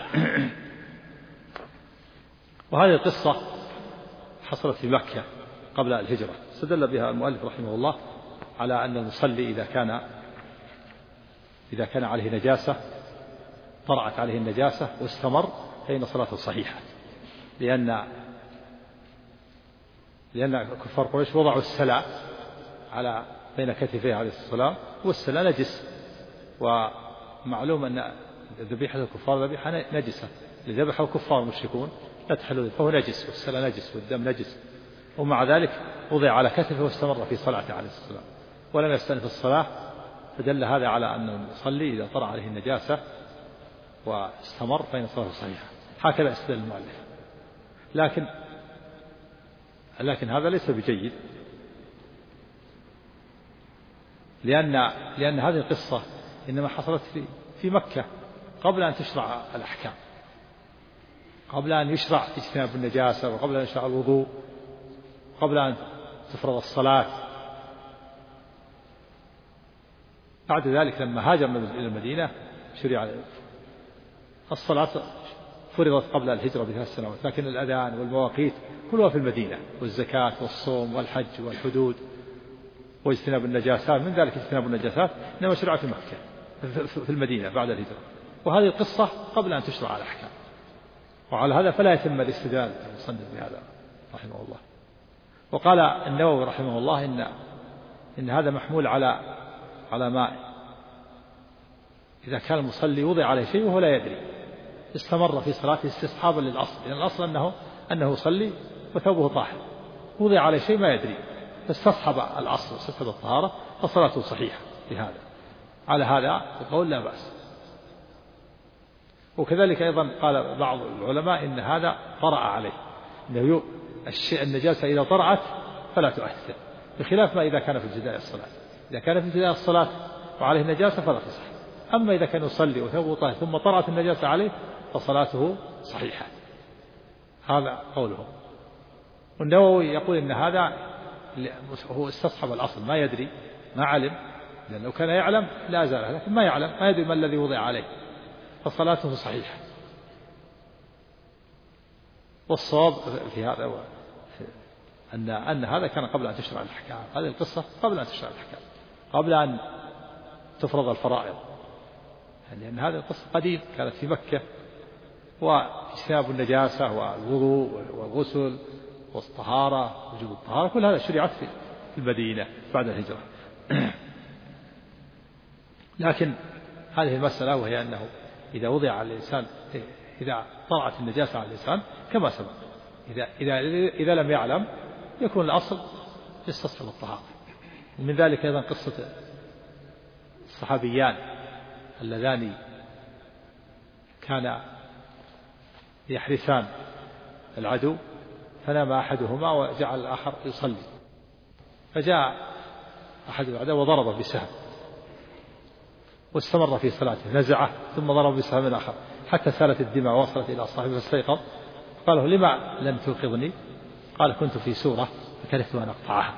وهذه القصة حصلت في مكة قبل الهجرة، استدل بها المؤلف رحمه الله على أن المصلي إذا كان عليه نجاسة طرأت عليه النجاسة واستمر فإن صلاته صحيحة، لأن كفار قريش وضعوا السلا على بين كتفيه عليه الصلاة والسلا نجس معلوم أن ذبيحة الكفار ذبيحة نجسة، اللي ذبحوا كفار مشركون لا تحل، فهو نجس والسلة نجس والدم نجس، ومع ذلك وضع على كتفه واستمر في صلاته عليه الصلاة والسلام ولم يستأنف الصلاة، فدل هذا على أنه يصلي إذا طرأ عليه النجاسة واستمر فإن صلاته صحيحة. هكذا استدل المؤلف. لكن هذا ليس بجيد، لأن هذه القصة إنما حصلت في مكة قبل أن تشرع الأحكام، قبل أن يشرع اجتناب النجاسة، وقبل أن يشرع الوضوء، قبل أن تفرض الصلاة. بعد ذلك لما هاجر إلى المدينة شرع الصلاة، فرضت قبل الهجرة ب3 سنوات، لكن الأذان والمواقيت كلها في المدينة، والزكاة والصوم والحج والحدود واجتناب النجاسات، من ذلك اجتناب النجاسات إنما شرع في مكة في المدينة بعد الهجرة، وهذه القصة قبل أن تشرع الأحكام. وعلى هذا فلا يتم الاستدلال المصنف بهذا رحمه الله. وقال النووي رحمه الله إن هذا محمول على ما إذا كان المصلي وضع عليه شيء وهو لا يدري استمر في صلاته استصحابا للأصل، لأن الأصل أنه يصلي وثوبه طاهر، وضع عليه شيء ما يدري فاستصحب الأصل واستصحب الطهارة فصلاته صحيحة بهذا. على هذا القول لا بأس. وكذلك أيضا قال بعض العلماء إن هذا طرأ عليه، إنه النجاسة إذا طرأت فلا تؤثر، بخلاف ما إذا كان في ابتداء الصلاة. إذا كان في ابتداء الصلاة وعليه النجاسة فلا تصح، أما إذا كان يصلي وثوبه طاهر ثم طرأت النجاسة عليه فصلاته صحيحة. هذا قوله. والنووي يقول إن هذا هو استصحب الأصل، ما يدري ما علم، لأنه لو كان يعلم لا زال، لكن ما يعلم، ما يدري ما الذي وضع عليه فصلاته صحيحة. والصواب في هذا هو أن هذا كان قبل أن تشرع الأحكام، هذه القصة قبل أن تشرع الأحكام، قبل أن تفرض الفرائض، لأن هذه القصة قديم كانت في مكة، واجتناب النجاسة والوضوء والغسل والطهارة وجوب الطهارة كل هذا شرعت في المدينة بعد الهجرة. لكن هذه المسألة وهي أنه إذا وضع على الإنسان، إذا طرأت النجاسة على الإنسان كما سبق، إذا لم يعلم يكون الأصل يستصحب الطهارة. ومن ذلك أيضا قصة الصحابيان اللذان كان يحرسان العدو، فنام أحدهما وجعل الآخر يصلي، فجاء أحد الأعداء وضربه بسهم واستمر في صلاته، نزعه ثم ضرب بسهم آخر حتى سالت الدماء ووصلت إلى صاحبه فاستيقظ، قال له لما لم توقظني؟ قال كنت في سورة فكرهت أن أقطعها.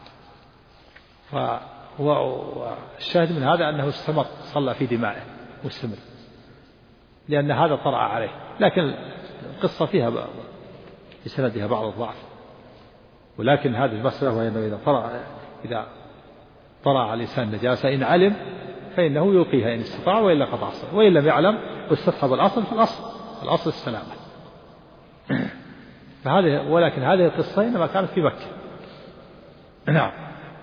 والشاهد من هذا أنه استمر صلى في دمائه مستمر، لأن هذا طرأ عليه. لكن القصة فيها بسندها بعض الضعف، ولكن هذه المسألة وهي أنه إذا طرأ على الإنسان نجاسة إن علم فإنه يوقيها إن استطاع، وإلا قطع الصلاة، وإن لم يعلم واستصحب الأصل فالأصل السلامة. ولكن هذه القصة إنما كانت في مكة. نعم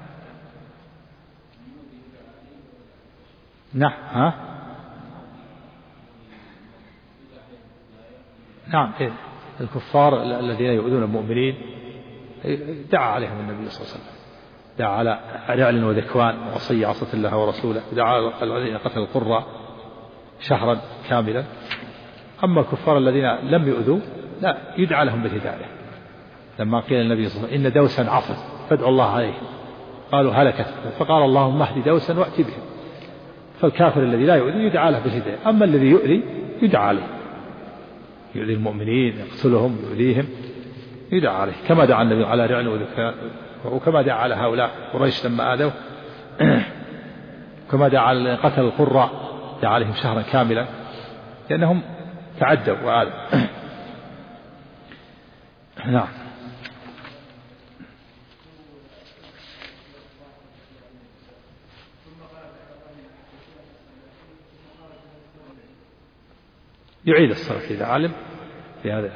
نعم الكفار الذين يؤذون المؤمنين دعا عليهم النبي صلى الله عليه وسلم، دعا على رعل وذكوان وعصي عصت الله ورسوله، دعا الذين قتلوا القرى شهرا كاملا. أما الكفار الذين لم يؤذوا لا يدعى لهم بالهداية. لما قيل النبي صلى الله عليه وسلم إن دوسا عصت فادعوا الله عليه، قالوا هلكت، فقال اللهم اهد دوسا وأتي بهم. فالكافر الذي لا يؤذي يدعى له بالهداية، أما الذي يؤذي يدعى عليه، يؤذي المؤمنين يقتلهم يؤذيهم يدعى عليه، كما دعا النبي على رعل وذكوان، وكما دعا على هؤلاء قريش لما آذوا، كما دعا على قتل القرى دعا عليهم شهرا كاملا لأنهم تعدوا وآذوا. نعم يعيد الصلاة إذا علم في هذا.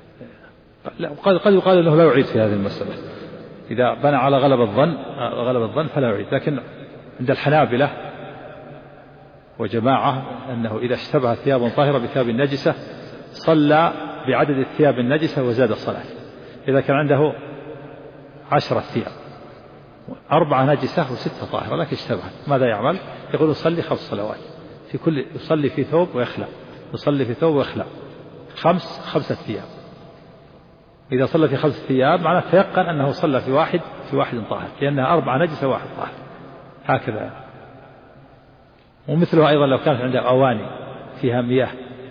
قد يقال أنه لا يعيد في هذه المسألة، إذا بنى على غلب الظن فلا يعيد. لكن عند الحنابلة وجماعة أنه إذا اشتبه ثياب طاهرة بثياب نجسة صلى بعدد الثياب النجسة وزاد الصلاة. إذا كان عنده 10 ثياب 4 نجسة و6 طاهرة لكن اشتبهت ماذا يعمل؟ يقول يصلي 5 صلوات في كل يصلي في ثوب ويخلع، يصلي في ثوب ويخلع 5 ثياب. إذا صلى في 5 ثياب معناه تيقن أنه صلى في واحد طاهر، لأنها 4 نجسة و1 طاهر هكذا. ومثله أيضا لو كانت عنده أواني فيها مياه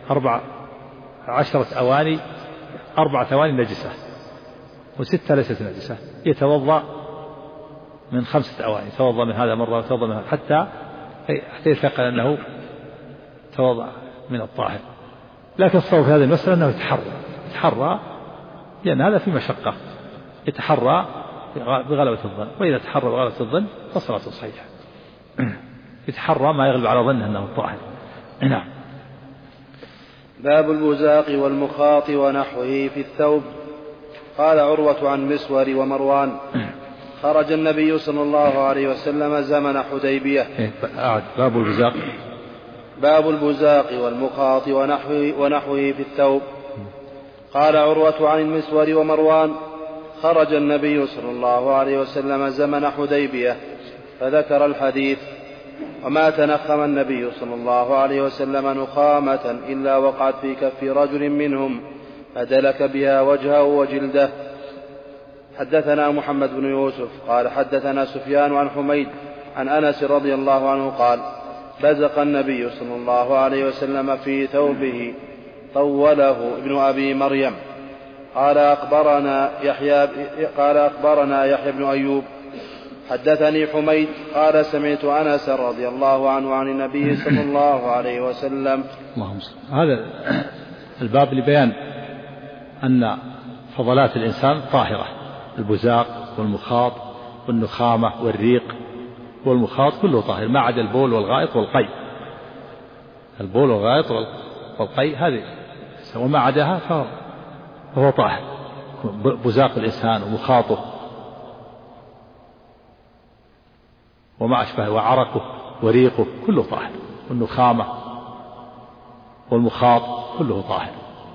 10 أواني 4 أواني نجسة و6 ليست نجسة، يتوضأ من 5 أواني، يتوضأ من هذا مرة ويتوضأ من هذا حتى يتيقن أنه توضأ من الطاهر. لكن الصواب في هذه المسألة أنه يتحرى لأن هذا في مشقة، يتحرى بغلبة الظن، وإذا تحرى بغلبة الظن فصلاته صحيحة. يتحرى ما يغلب على ظنه أنه طاهر. نعم. باب البزاق والمخاط ونحوه في الثوب. قال عروة عن مسور ومروان خرج النبي صلى الله عليه وسلم زمن حديبية. باب البزاق والمخاط ونحوه في الثوب. قال عروة عن المسور ومروان خرج النبي صلى الله عليه وسلم زمن حديبية فذكر الحديث. وما تنخم النبي صلى الله عليه وسلم نخامة إلا وقعت في كف رجل منهم فدلك بها وجهه وجلده. حدثنا محمد بن يوسف قال حدثنا سفيان عن حميد عن أنس رضي الله عنه قال بزق النبي صلى الله عليه وسلم في ثوبه طوله ابن أبي مريم. قال أخبرنا يحيى بن أيوب حدثني حميد قال سمعت أنس رضي الله عنه عن النبي صلى الله عليه وسلم. هذا الباب لبيان أن فضلات الإنسان طاهرة، البزاق والمخاط والنخامة والريق والمخاط كله طاهر ما عدا البول والغائط والقي. البول والغائط والقي هذه وما عداها فهو طاهر. بزاق الإنسان ومخاطه وما أشبه وعرقه وريقه كله طاهر، والنخامة والمخاط كله طاهر.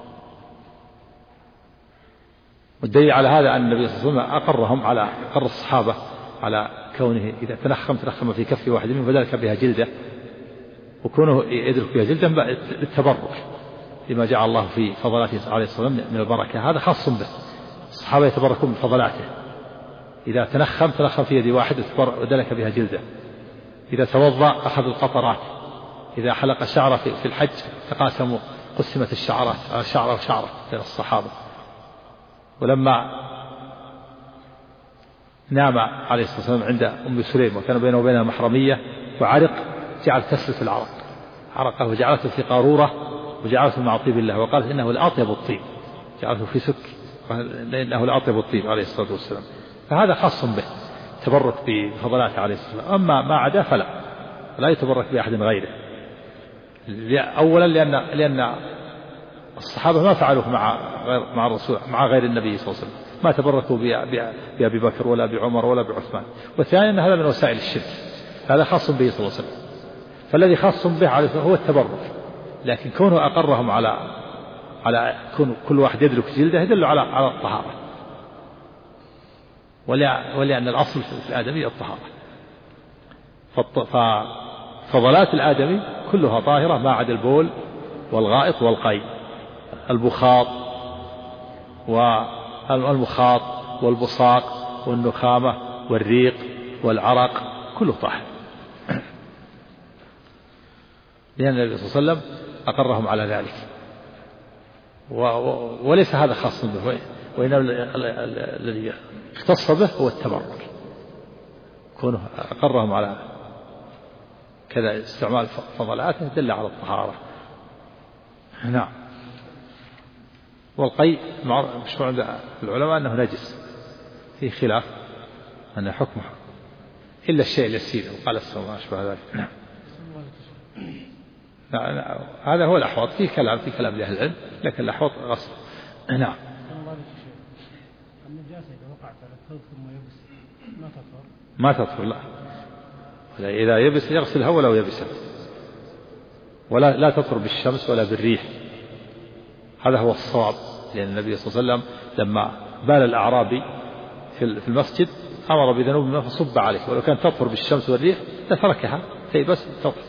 والدليل على هذا أن النبي صلى الله عليه وسلم أقر الصحابة على كونه إذا تنخم في كف واحد منهم فذلك بها جلده، وكونه يدرك بها جلده للتبرك لما جعل الله في فضلاته عليه الصلاة والسلام من البركة. هذا خاص به، الصحابة يتبركون بفضلاته. إذا تنخم في يد واحد ودلك بها جلده، إذا توضأ أخذ القطرات، إذا حلق شعره في الحج تقاسموا قسمت الشعرات على شعره وشعره بين الصحابة. ولما نام عليه الصلاة والسلام عند أم سليم وكان بينه وبينها محرمية وعرق جعل تسلس العرق عرقه وجعلته في قارورة وجعلته مع طيب الله وقالت إنه لأطيب الطيب، جعلته في سك لأنه لأطيب الطيب عليه الصلاة والسلام. فهذا خاص به تبرك بفضلاته عليه الصلاة والسلام. أما ما عدا فلا يتبرك بأحد غيره. أولا لأن الصحابة ما فعلوه مع الرسول مع غير النبي صلى الله عليه وسلم، ما تبركوا بأبي بكر ولا بعمر ولا بعثمان. والثاني أن هذا من وسائل الشرك، هذا خاص به صلى الله عليه وسلم. فالذي خاص به عليه الصلاة هو التبرك، لكن كونه أقرهم على كل واحد يدرك جلده يدل على الطهارة، ولأن الأصل في الآدمي الطهارة. ففضلات الآدمي كلها طاهرة ما عدا البول والغائط والقي. البخاط والمخاط والبصاق والنخامة والريق والعرق كله طاهر، لأن النبي صلى الله عليه وسلم أقرهم على ذلك. وليس هذا خاص به، وإنما الذي اختص به هو التبرك، كونه أقرهم على كذا استعمال فضلاته دل على الطهارة. نعم. والقيء مشروع عند العلماء أنه نجس، في خلاف أنه حكمه إلا الشيء اليسير وقال السماء ما أشبه ذلك. نعم. هذا هو الأحوط، في كلام لأهل العلم، لكن الأحوط غصب. نعم. النجاسة إذا وقعت على الثوب ثم يبس ما تطهر لا، إذا يبس يغسلها ولو يبست. ولا تطهر بالشمس ولا بالريح. هذا هو الصواب، لأن النبي صلى الله عليه وسلم لما بال الأعرابي في المسجد أمر بذنوب ما فصب عليه، ولو كانت تطهر بالشمس والريح لتركها بس تطهر.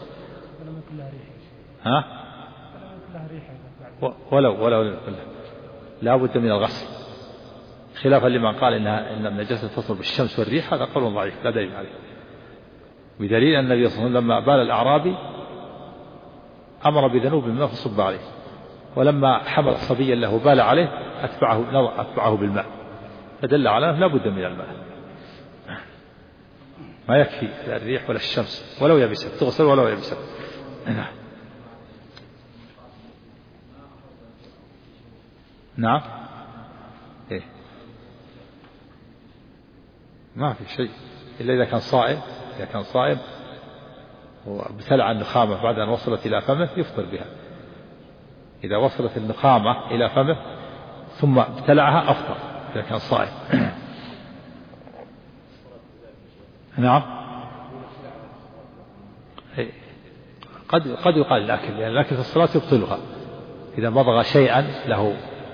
ولو لا بد من الغسل، خلافا لمن قال إن النجاسة تطهر بالشمس والريح، هذا قول ضعيف لا دليل عليه، بدليل أن النبي صلى الله عليه وسلم لما بال الأعرابي أمر بذنوب ما فصب عليه، ولما حمل صبيا له بال عليه أتبعه بالماء، فدل على أنه لا بد من الماء، ما يكفي لا الريح ولا الشمس ولو يبست، تغسل ولو يبست. نعم إيه؟ ما في شيء إلا إذا كان صائم وابتلع النخامة بعد أن وصلت إلى فمه يفطر بها. إذا وصلت النخامة إلى فمه ثم ابتلعها أفطر إذا كان صائم. نعم قد يقال الأكل، لأن الأكل في الصلاة يبطلها إذا مضغ شيئا له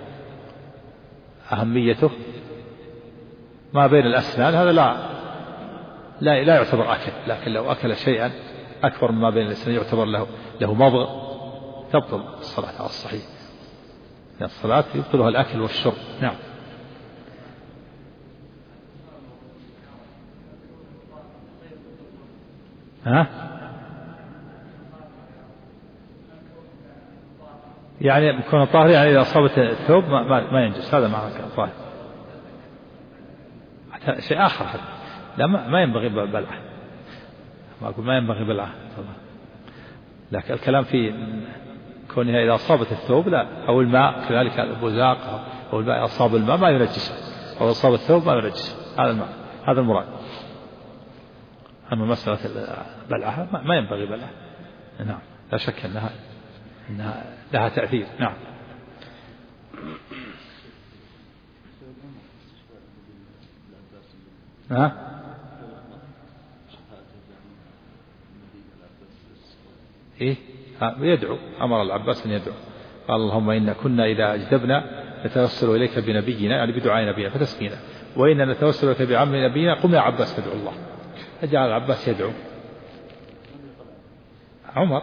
أهميته ما بين الأسنان، هذا لا يعتبر أكل، لكن لو أكل شيئا أكبر مما بين الأسنان يعتبر له مضغ، تبطل الصلاة على الصحيح، لأن الصلاة يبطلها الأكل والشرب. نعم يعني يكون طاهر، يعني إذا أصابت الثوب ما ينجس، هذا معنى طاهر. شيء آخر هذا لا ما ينبغي بلعه، ما أقول ما ينبغي بلعه، لكن الكلام في كونها إذا أصابت الثوب لا، أو الماء كذلك البزاق أو الماء أصاب الماء ما ينجسه، أو أصاب الثوب ما ينجسه، هذا المراد. أما مسألة بلعها ما ينبغي بلعها. نعم لا شك أنها لها تأثير. نعم إيه يدعو، أمر العباس أن يدعو، قال اللهم إن كنا إذا أجدبنا نتوسل إليك بنبينا، يعني بدعاء نبينا فتسقينا، وإن نتوسل إليك بعم نبينا، قم يا عباس فادعو الله. فجعل العباس يدعو. عمر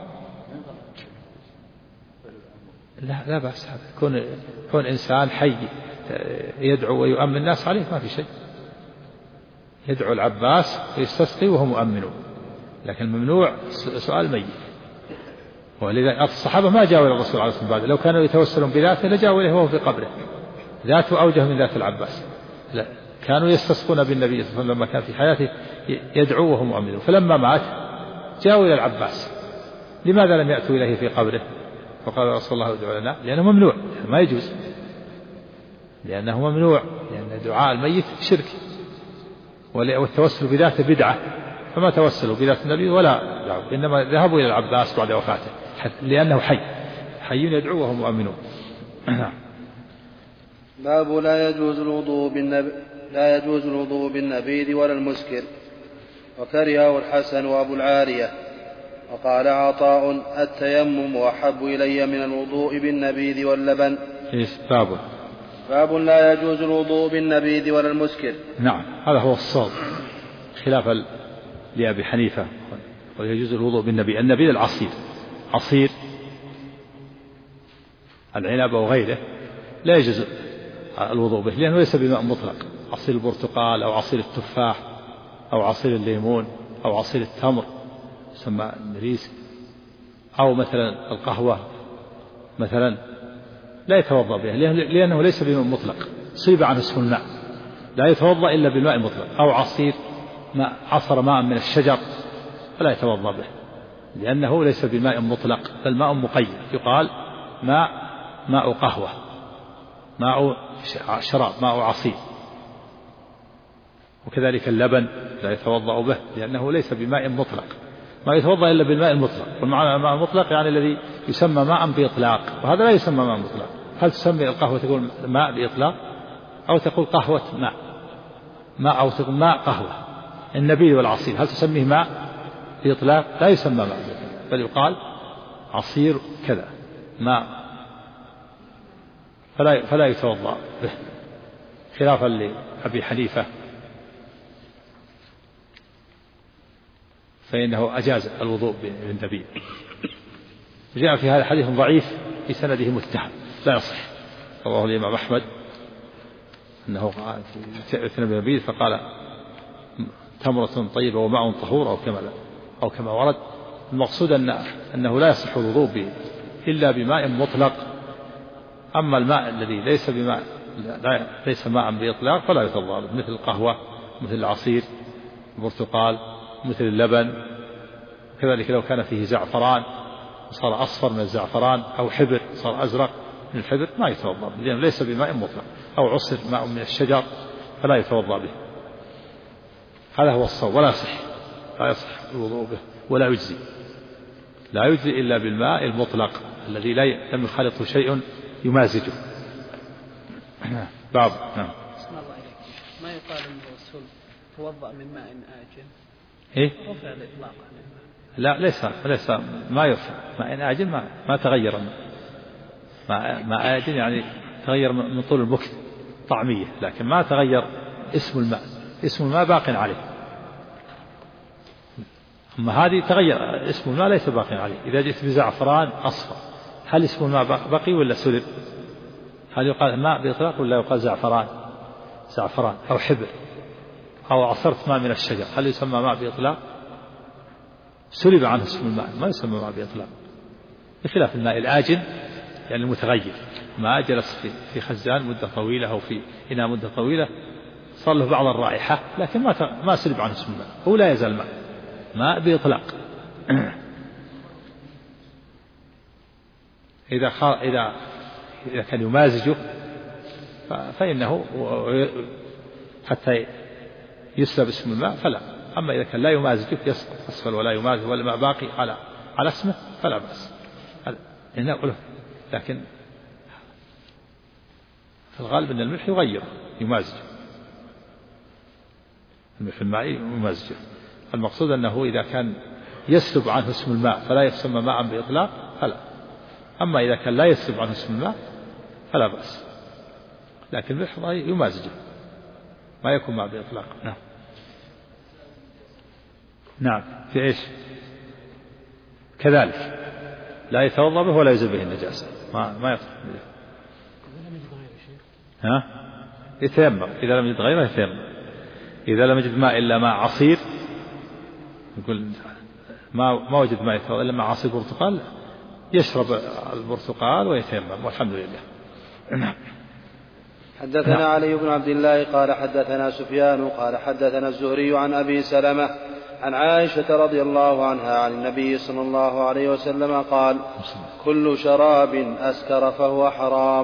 لا بأس، هذا كون إنسان حي يدعو ويؤمن الناس عليه ما في شيء. يدعو العباس ويستسقي وهو مؤمن، لكن ممنوع سؤال ميت. ولذا الصحابة ما جاءوا إلى الرسول عليه الصلاة والسلام، لو كانوا يتوسلون بذاته لجاءوا إليه وهو في قبره، ذاته أوجه من ذات العباس. لا، كانوا يستسقون بالنبي صلى الله عليه وسلم لما كان في حياته يدعو وهو مؤمن، فلما مات جاءوا إلى العباس. لماذا لم يأتوا إليه في قبره فقال رسول الله ادعو لنا؟ لأنه ممنوع، ما يجوز، لأنه ممنوع، لأن دعاء الميت شرك، والتوسل بذاته بدعة، فما توسلوا بذات النبي ولا دعوا، إنما ذهبوا إلى العباس بعد وفاته لأنه حي يدعو وهم مؤمنون. باب لا يجوز الوضوء بالنبيذ ولا المسكر، وكرهه الحسن وأبو العالية. وقال عطاء التيمم أحب إلي من الوضوء بالنبيذ واللبن. باب لا يجوز الوضوء بالنبيذ ولا المسكر. نعم هذا هو الصواب، خلافا لأبي حنيفة، ويجوز الوضوء بالنبيذ. النبيذ العصير، عصير العنب وغيره لا يجوز الوضوء به، لأنه ليس بماء مطلق. عصير البرتقال أو عصير التفاح أو عصير الليمون أو عصير التمر يسمى النريس، أو مثلا القهوة مثلا لا يتوضأ به، لأنه ليس بماء مطلق، صيب عنه اسم الماء، لا يتوضأ إلا بالماء المطلق. أو عصير عصر ماء من الشجر فلا يتوضأ به، لأنه ليس بماء مطلق بل ماء مقيد، يقال ماء قهوة، ماء شراب، ماء عصير. وكذلك اللبن لا يتوضأ به، لأنه ليس بماء مطلق، ما يتوضأ إلا بالماء المطلق. والمعنى الماء المطلق يعني الذي يسمى ماء بإطلاق، وهذا لا يسمى ماء مطلق. هل تسمي القهوة تقول ماء بإطلاق، أو تقول قهوة ماء أو تقول ماء قهوة؟ النبيذ والعصير هل تسميه ماء بإطلاق؟ لا يسمى ماء بإطلاق، بل يقال عصير كذا ماء فلا يتوضأ به، خلافا لأبي حنيفة فإنه أجاز الوضوء بالنبيذ. جاء في هذا الحديث ضعيف في سنده متهم لا يصح، رواه الإمام أحمد أنه اثنى بالنبيذ فقال تمرة طيبة وماء طهور أو كما ورد. المقصود أنه لا يصح الوضوء إلا بماء مطلق، أما الماء الذي ليس ماء بإطلاق فلا يتوضأ، مثل القهوة، مثل العصير، البرتقال، مثل اللبن. كذلك لو كان فيه زعفران صار أصفر من الزعفران، أو حبر صار أزرق من الحبر ما يتوضأ به، لأنه ليس بماء مطلق. أو عصر ماء من الشجر فلا يتوضأ به. هذا هو الصواب، ولا يصح الوضوء به ولا يجزي، لا يجزي إلا بالماء المطلق الذي لم يخالطه شيء يمازجه. باب. بسم الله عليك. ما يقال أن الرسول توضأ من ماء آجن؟ إيه؟ رفع الإطلاق عن الماء. لا ليس ما يرفع ماء آجن، ما تغير ماء آجن، يعني تغير من طول المكث طعمية، لكن ما تغير اسم الماء باق عليه. أما هذه تغير اسم الماء ليس باق عليه. إذا جئت بزعفران أصفر هل اسم الماء بقي ولا سلب؟ هل يقال ماء بإطلاق ولا يقال زعفران أو حبر أو عصرت ماء من الشجر هل يسمى ماء بإطلاق؟ سلب عنه اسم الماء، ما يسمى ماء بإطلاق، بخلاف الماء الآجن يعني المتغير، ما جلس في خزان مدة طويلة أو في إناء مدة طويلة صار له بعض الرائحة، لكن ما سلب عنه اسم الماء، هو لا يزال ماء بإطلاق. إذا كان يمازجه فإنه حتى يسلب اسم الماء فلا. أما إذا كان لا يمازجه يسقط أسفل ولا يمازج ولا ماء باقي على اسمه فلا بأس. لكن في الغالب أن الملح يغير يمازج، الملح المائي يمازجه. المقصود أنه إذا كان يسلب عنه اسم الماء فلا يسمى ماء بإطلاق فلا. أما إذا كان لا يسلب عنه اسم الماء فلا بأس، لكن الملح يمازجه ما يكون ماء بإطلاق. نعم في إيش كذلك لا يتوضأ به ولا يزيل به النجاسة، ما يطلق يتيمم. إذا لم يجد غيره يتيمم. إذا لم يجد ماء إلا ماء عصير، يقول ما وجد ماء يتوضأ إلا ماء عصير برتقال، يشرب البرتقال ويتيمم والحمد لله. حدثنا علي بن عبد الله قال حدثنا سفيان قال حدثنا الزهري عن أبي سلمة عن عائشة رضي الله عنها عن النبي صلى الله عليه وسلم قال كل شراب أسكر فهو حرام.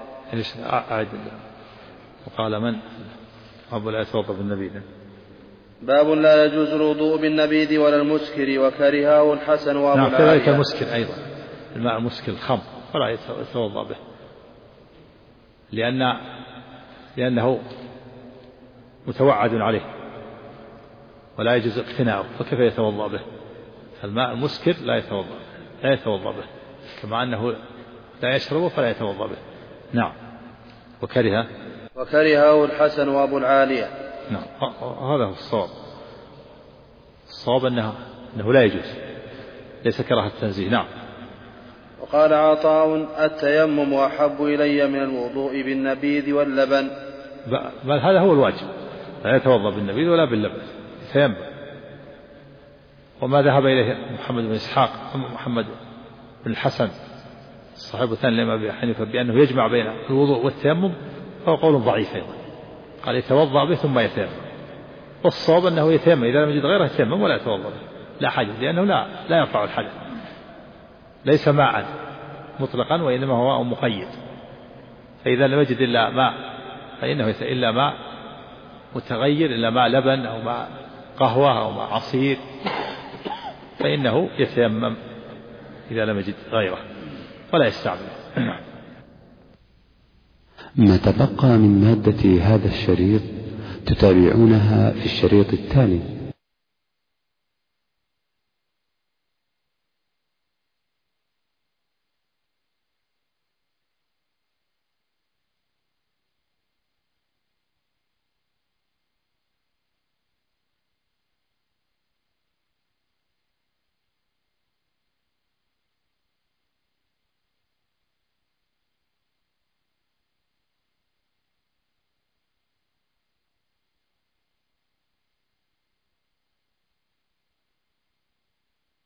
وقال من أبو لا يتوضأ بالنبيذ. باب لا يجوز الوضوء بالنبيذ ولا المسكر وكرهه الحسن وأبو العالية. كذلك المسكر أيضا، الماء المسكر الخمر فلا يتوضأ به، لأنه متوعد عليه ولا يجوز اقتناؤه، فكيف يتوضأ به؟ الماء المسكر لا يتوضأ به، كما أنه لا يشربه فلا يتوضأ به. نعم. وكرهه الحسن وأبو العالية. نعم هذا هو الصواب أنه لا يجوز، ليس كراهة التنزيه. نعم. وقال عطاء التيمم أحب إلي من الوضوء بالنبيذ واللبن. بل هذا هو الواجب، لا يتوضأ بالنبيذ ولا باللبن، يتيمم. وما ذهب إليه محمد بن إسحاق محمد بن الحسن صاحب الثاني لما أبي حنيفة بأنه يجمع بين الوضوء والتيمم فهو قول ضعيف أيضا، قال يتوضأ به ثم يتيمم، والصواب أنه يتيمم إذا لم يجد غيره يتيمم ولا يتوضأ به، لا حاجة، لأنه لا يرفع الحدث، ليس ماء مطلقا وإنما هو ماء مقيد. فإذا لم يجد إلا ماء فإنه إلا ماء متغير، إلا ماء لبن أو ماء قهوة أو ماء عصير، فإنه يتيمم إذا لم يجد غيره ولا يستعمله. ما تبقى من مادة هذا الشريط تتابعونها في الشريط التالي.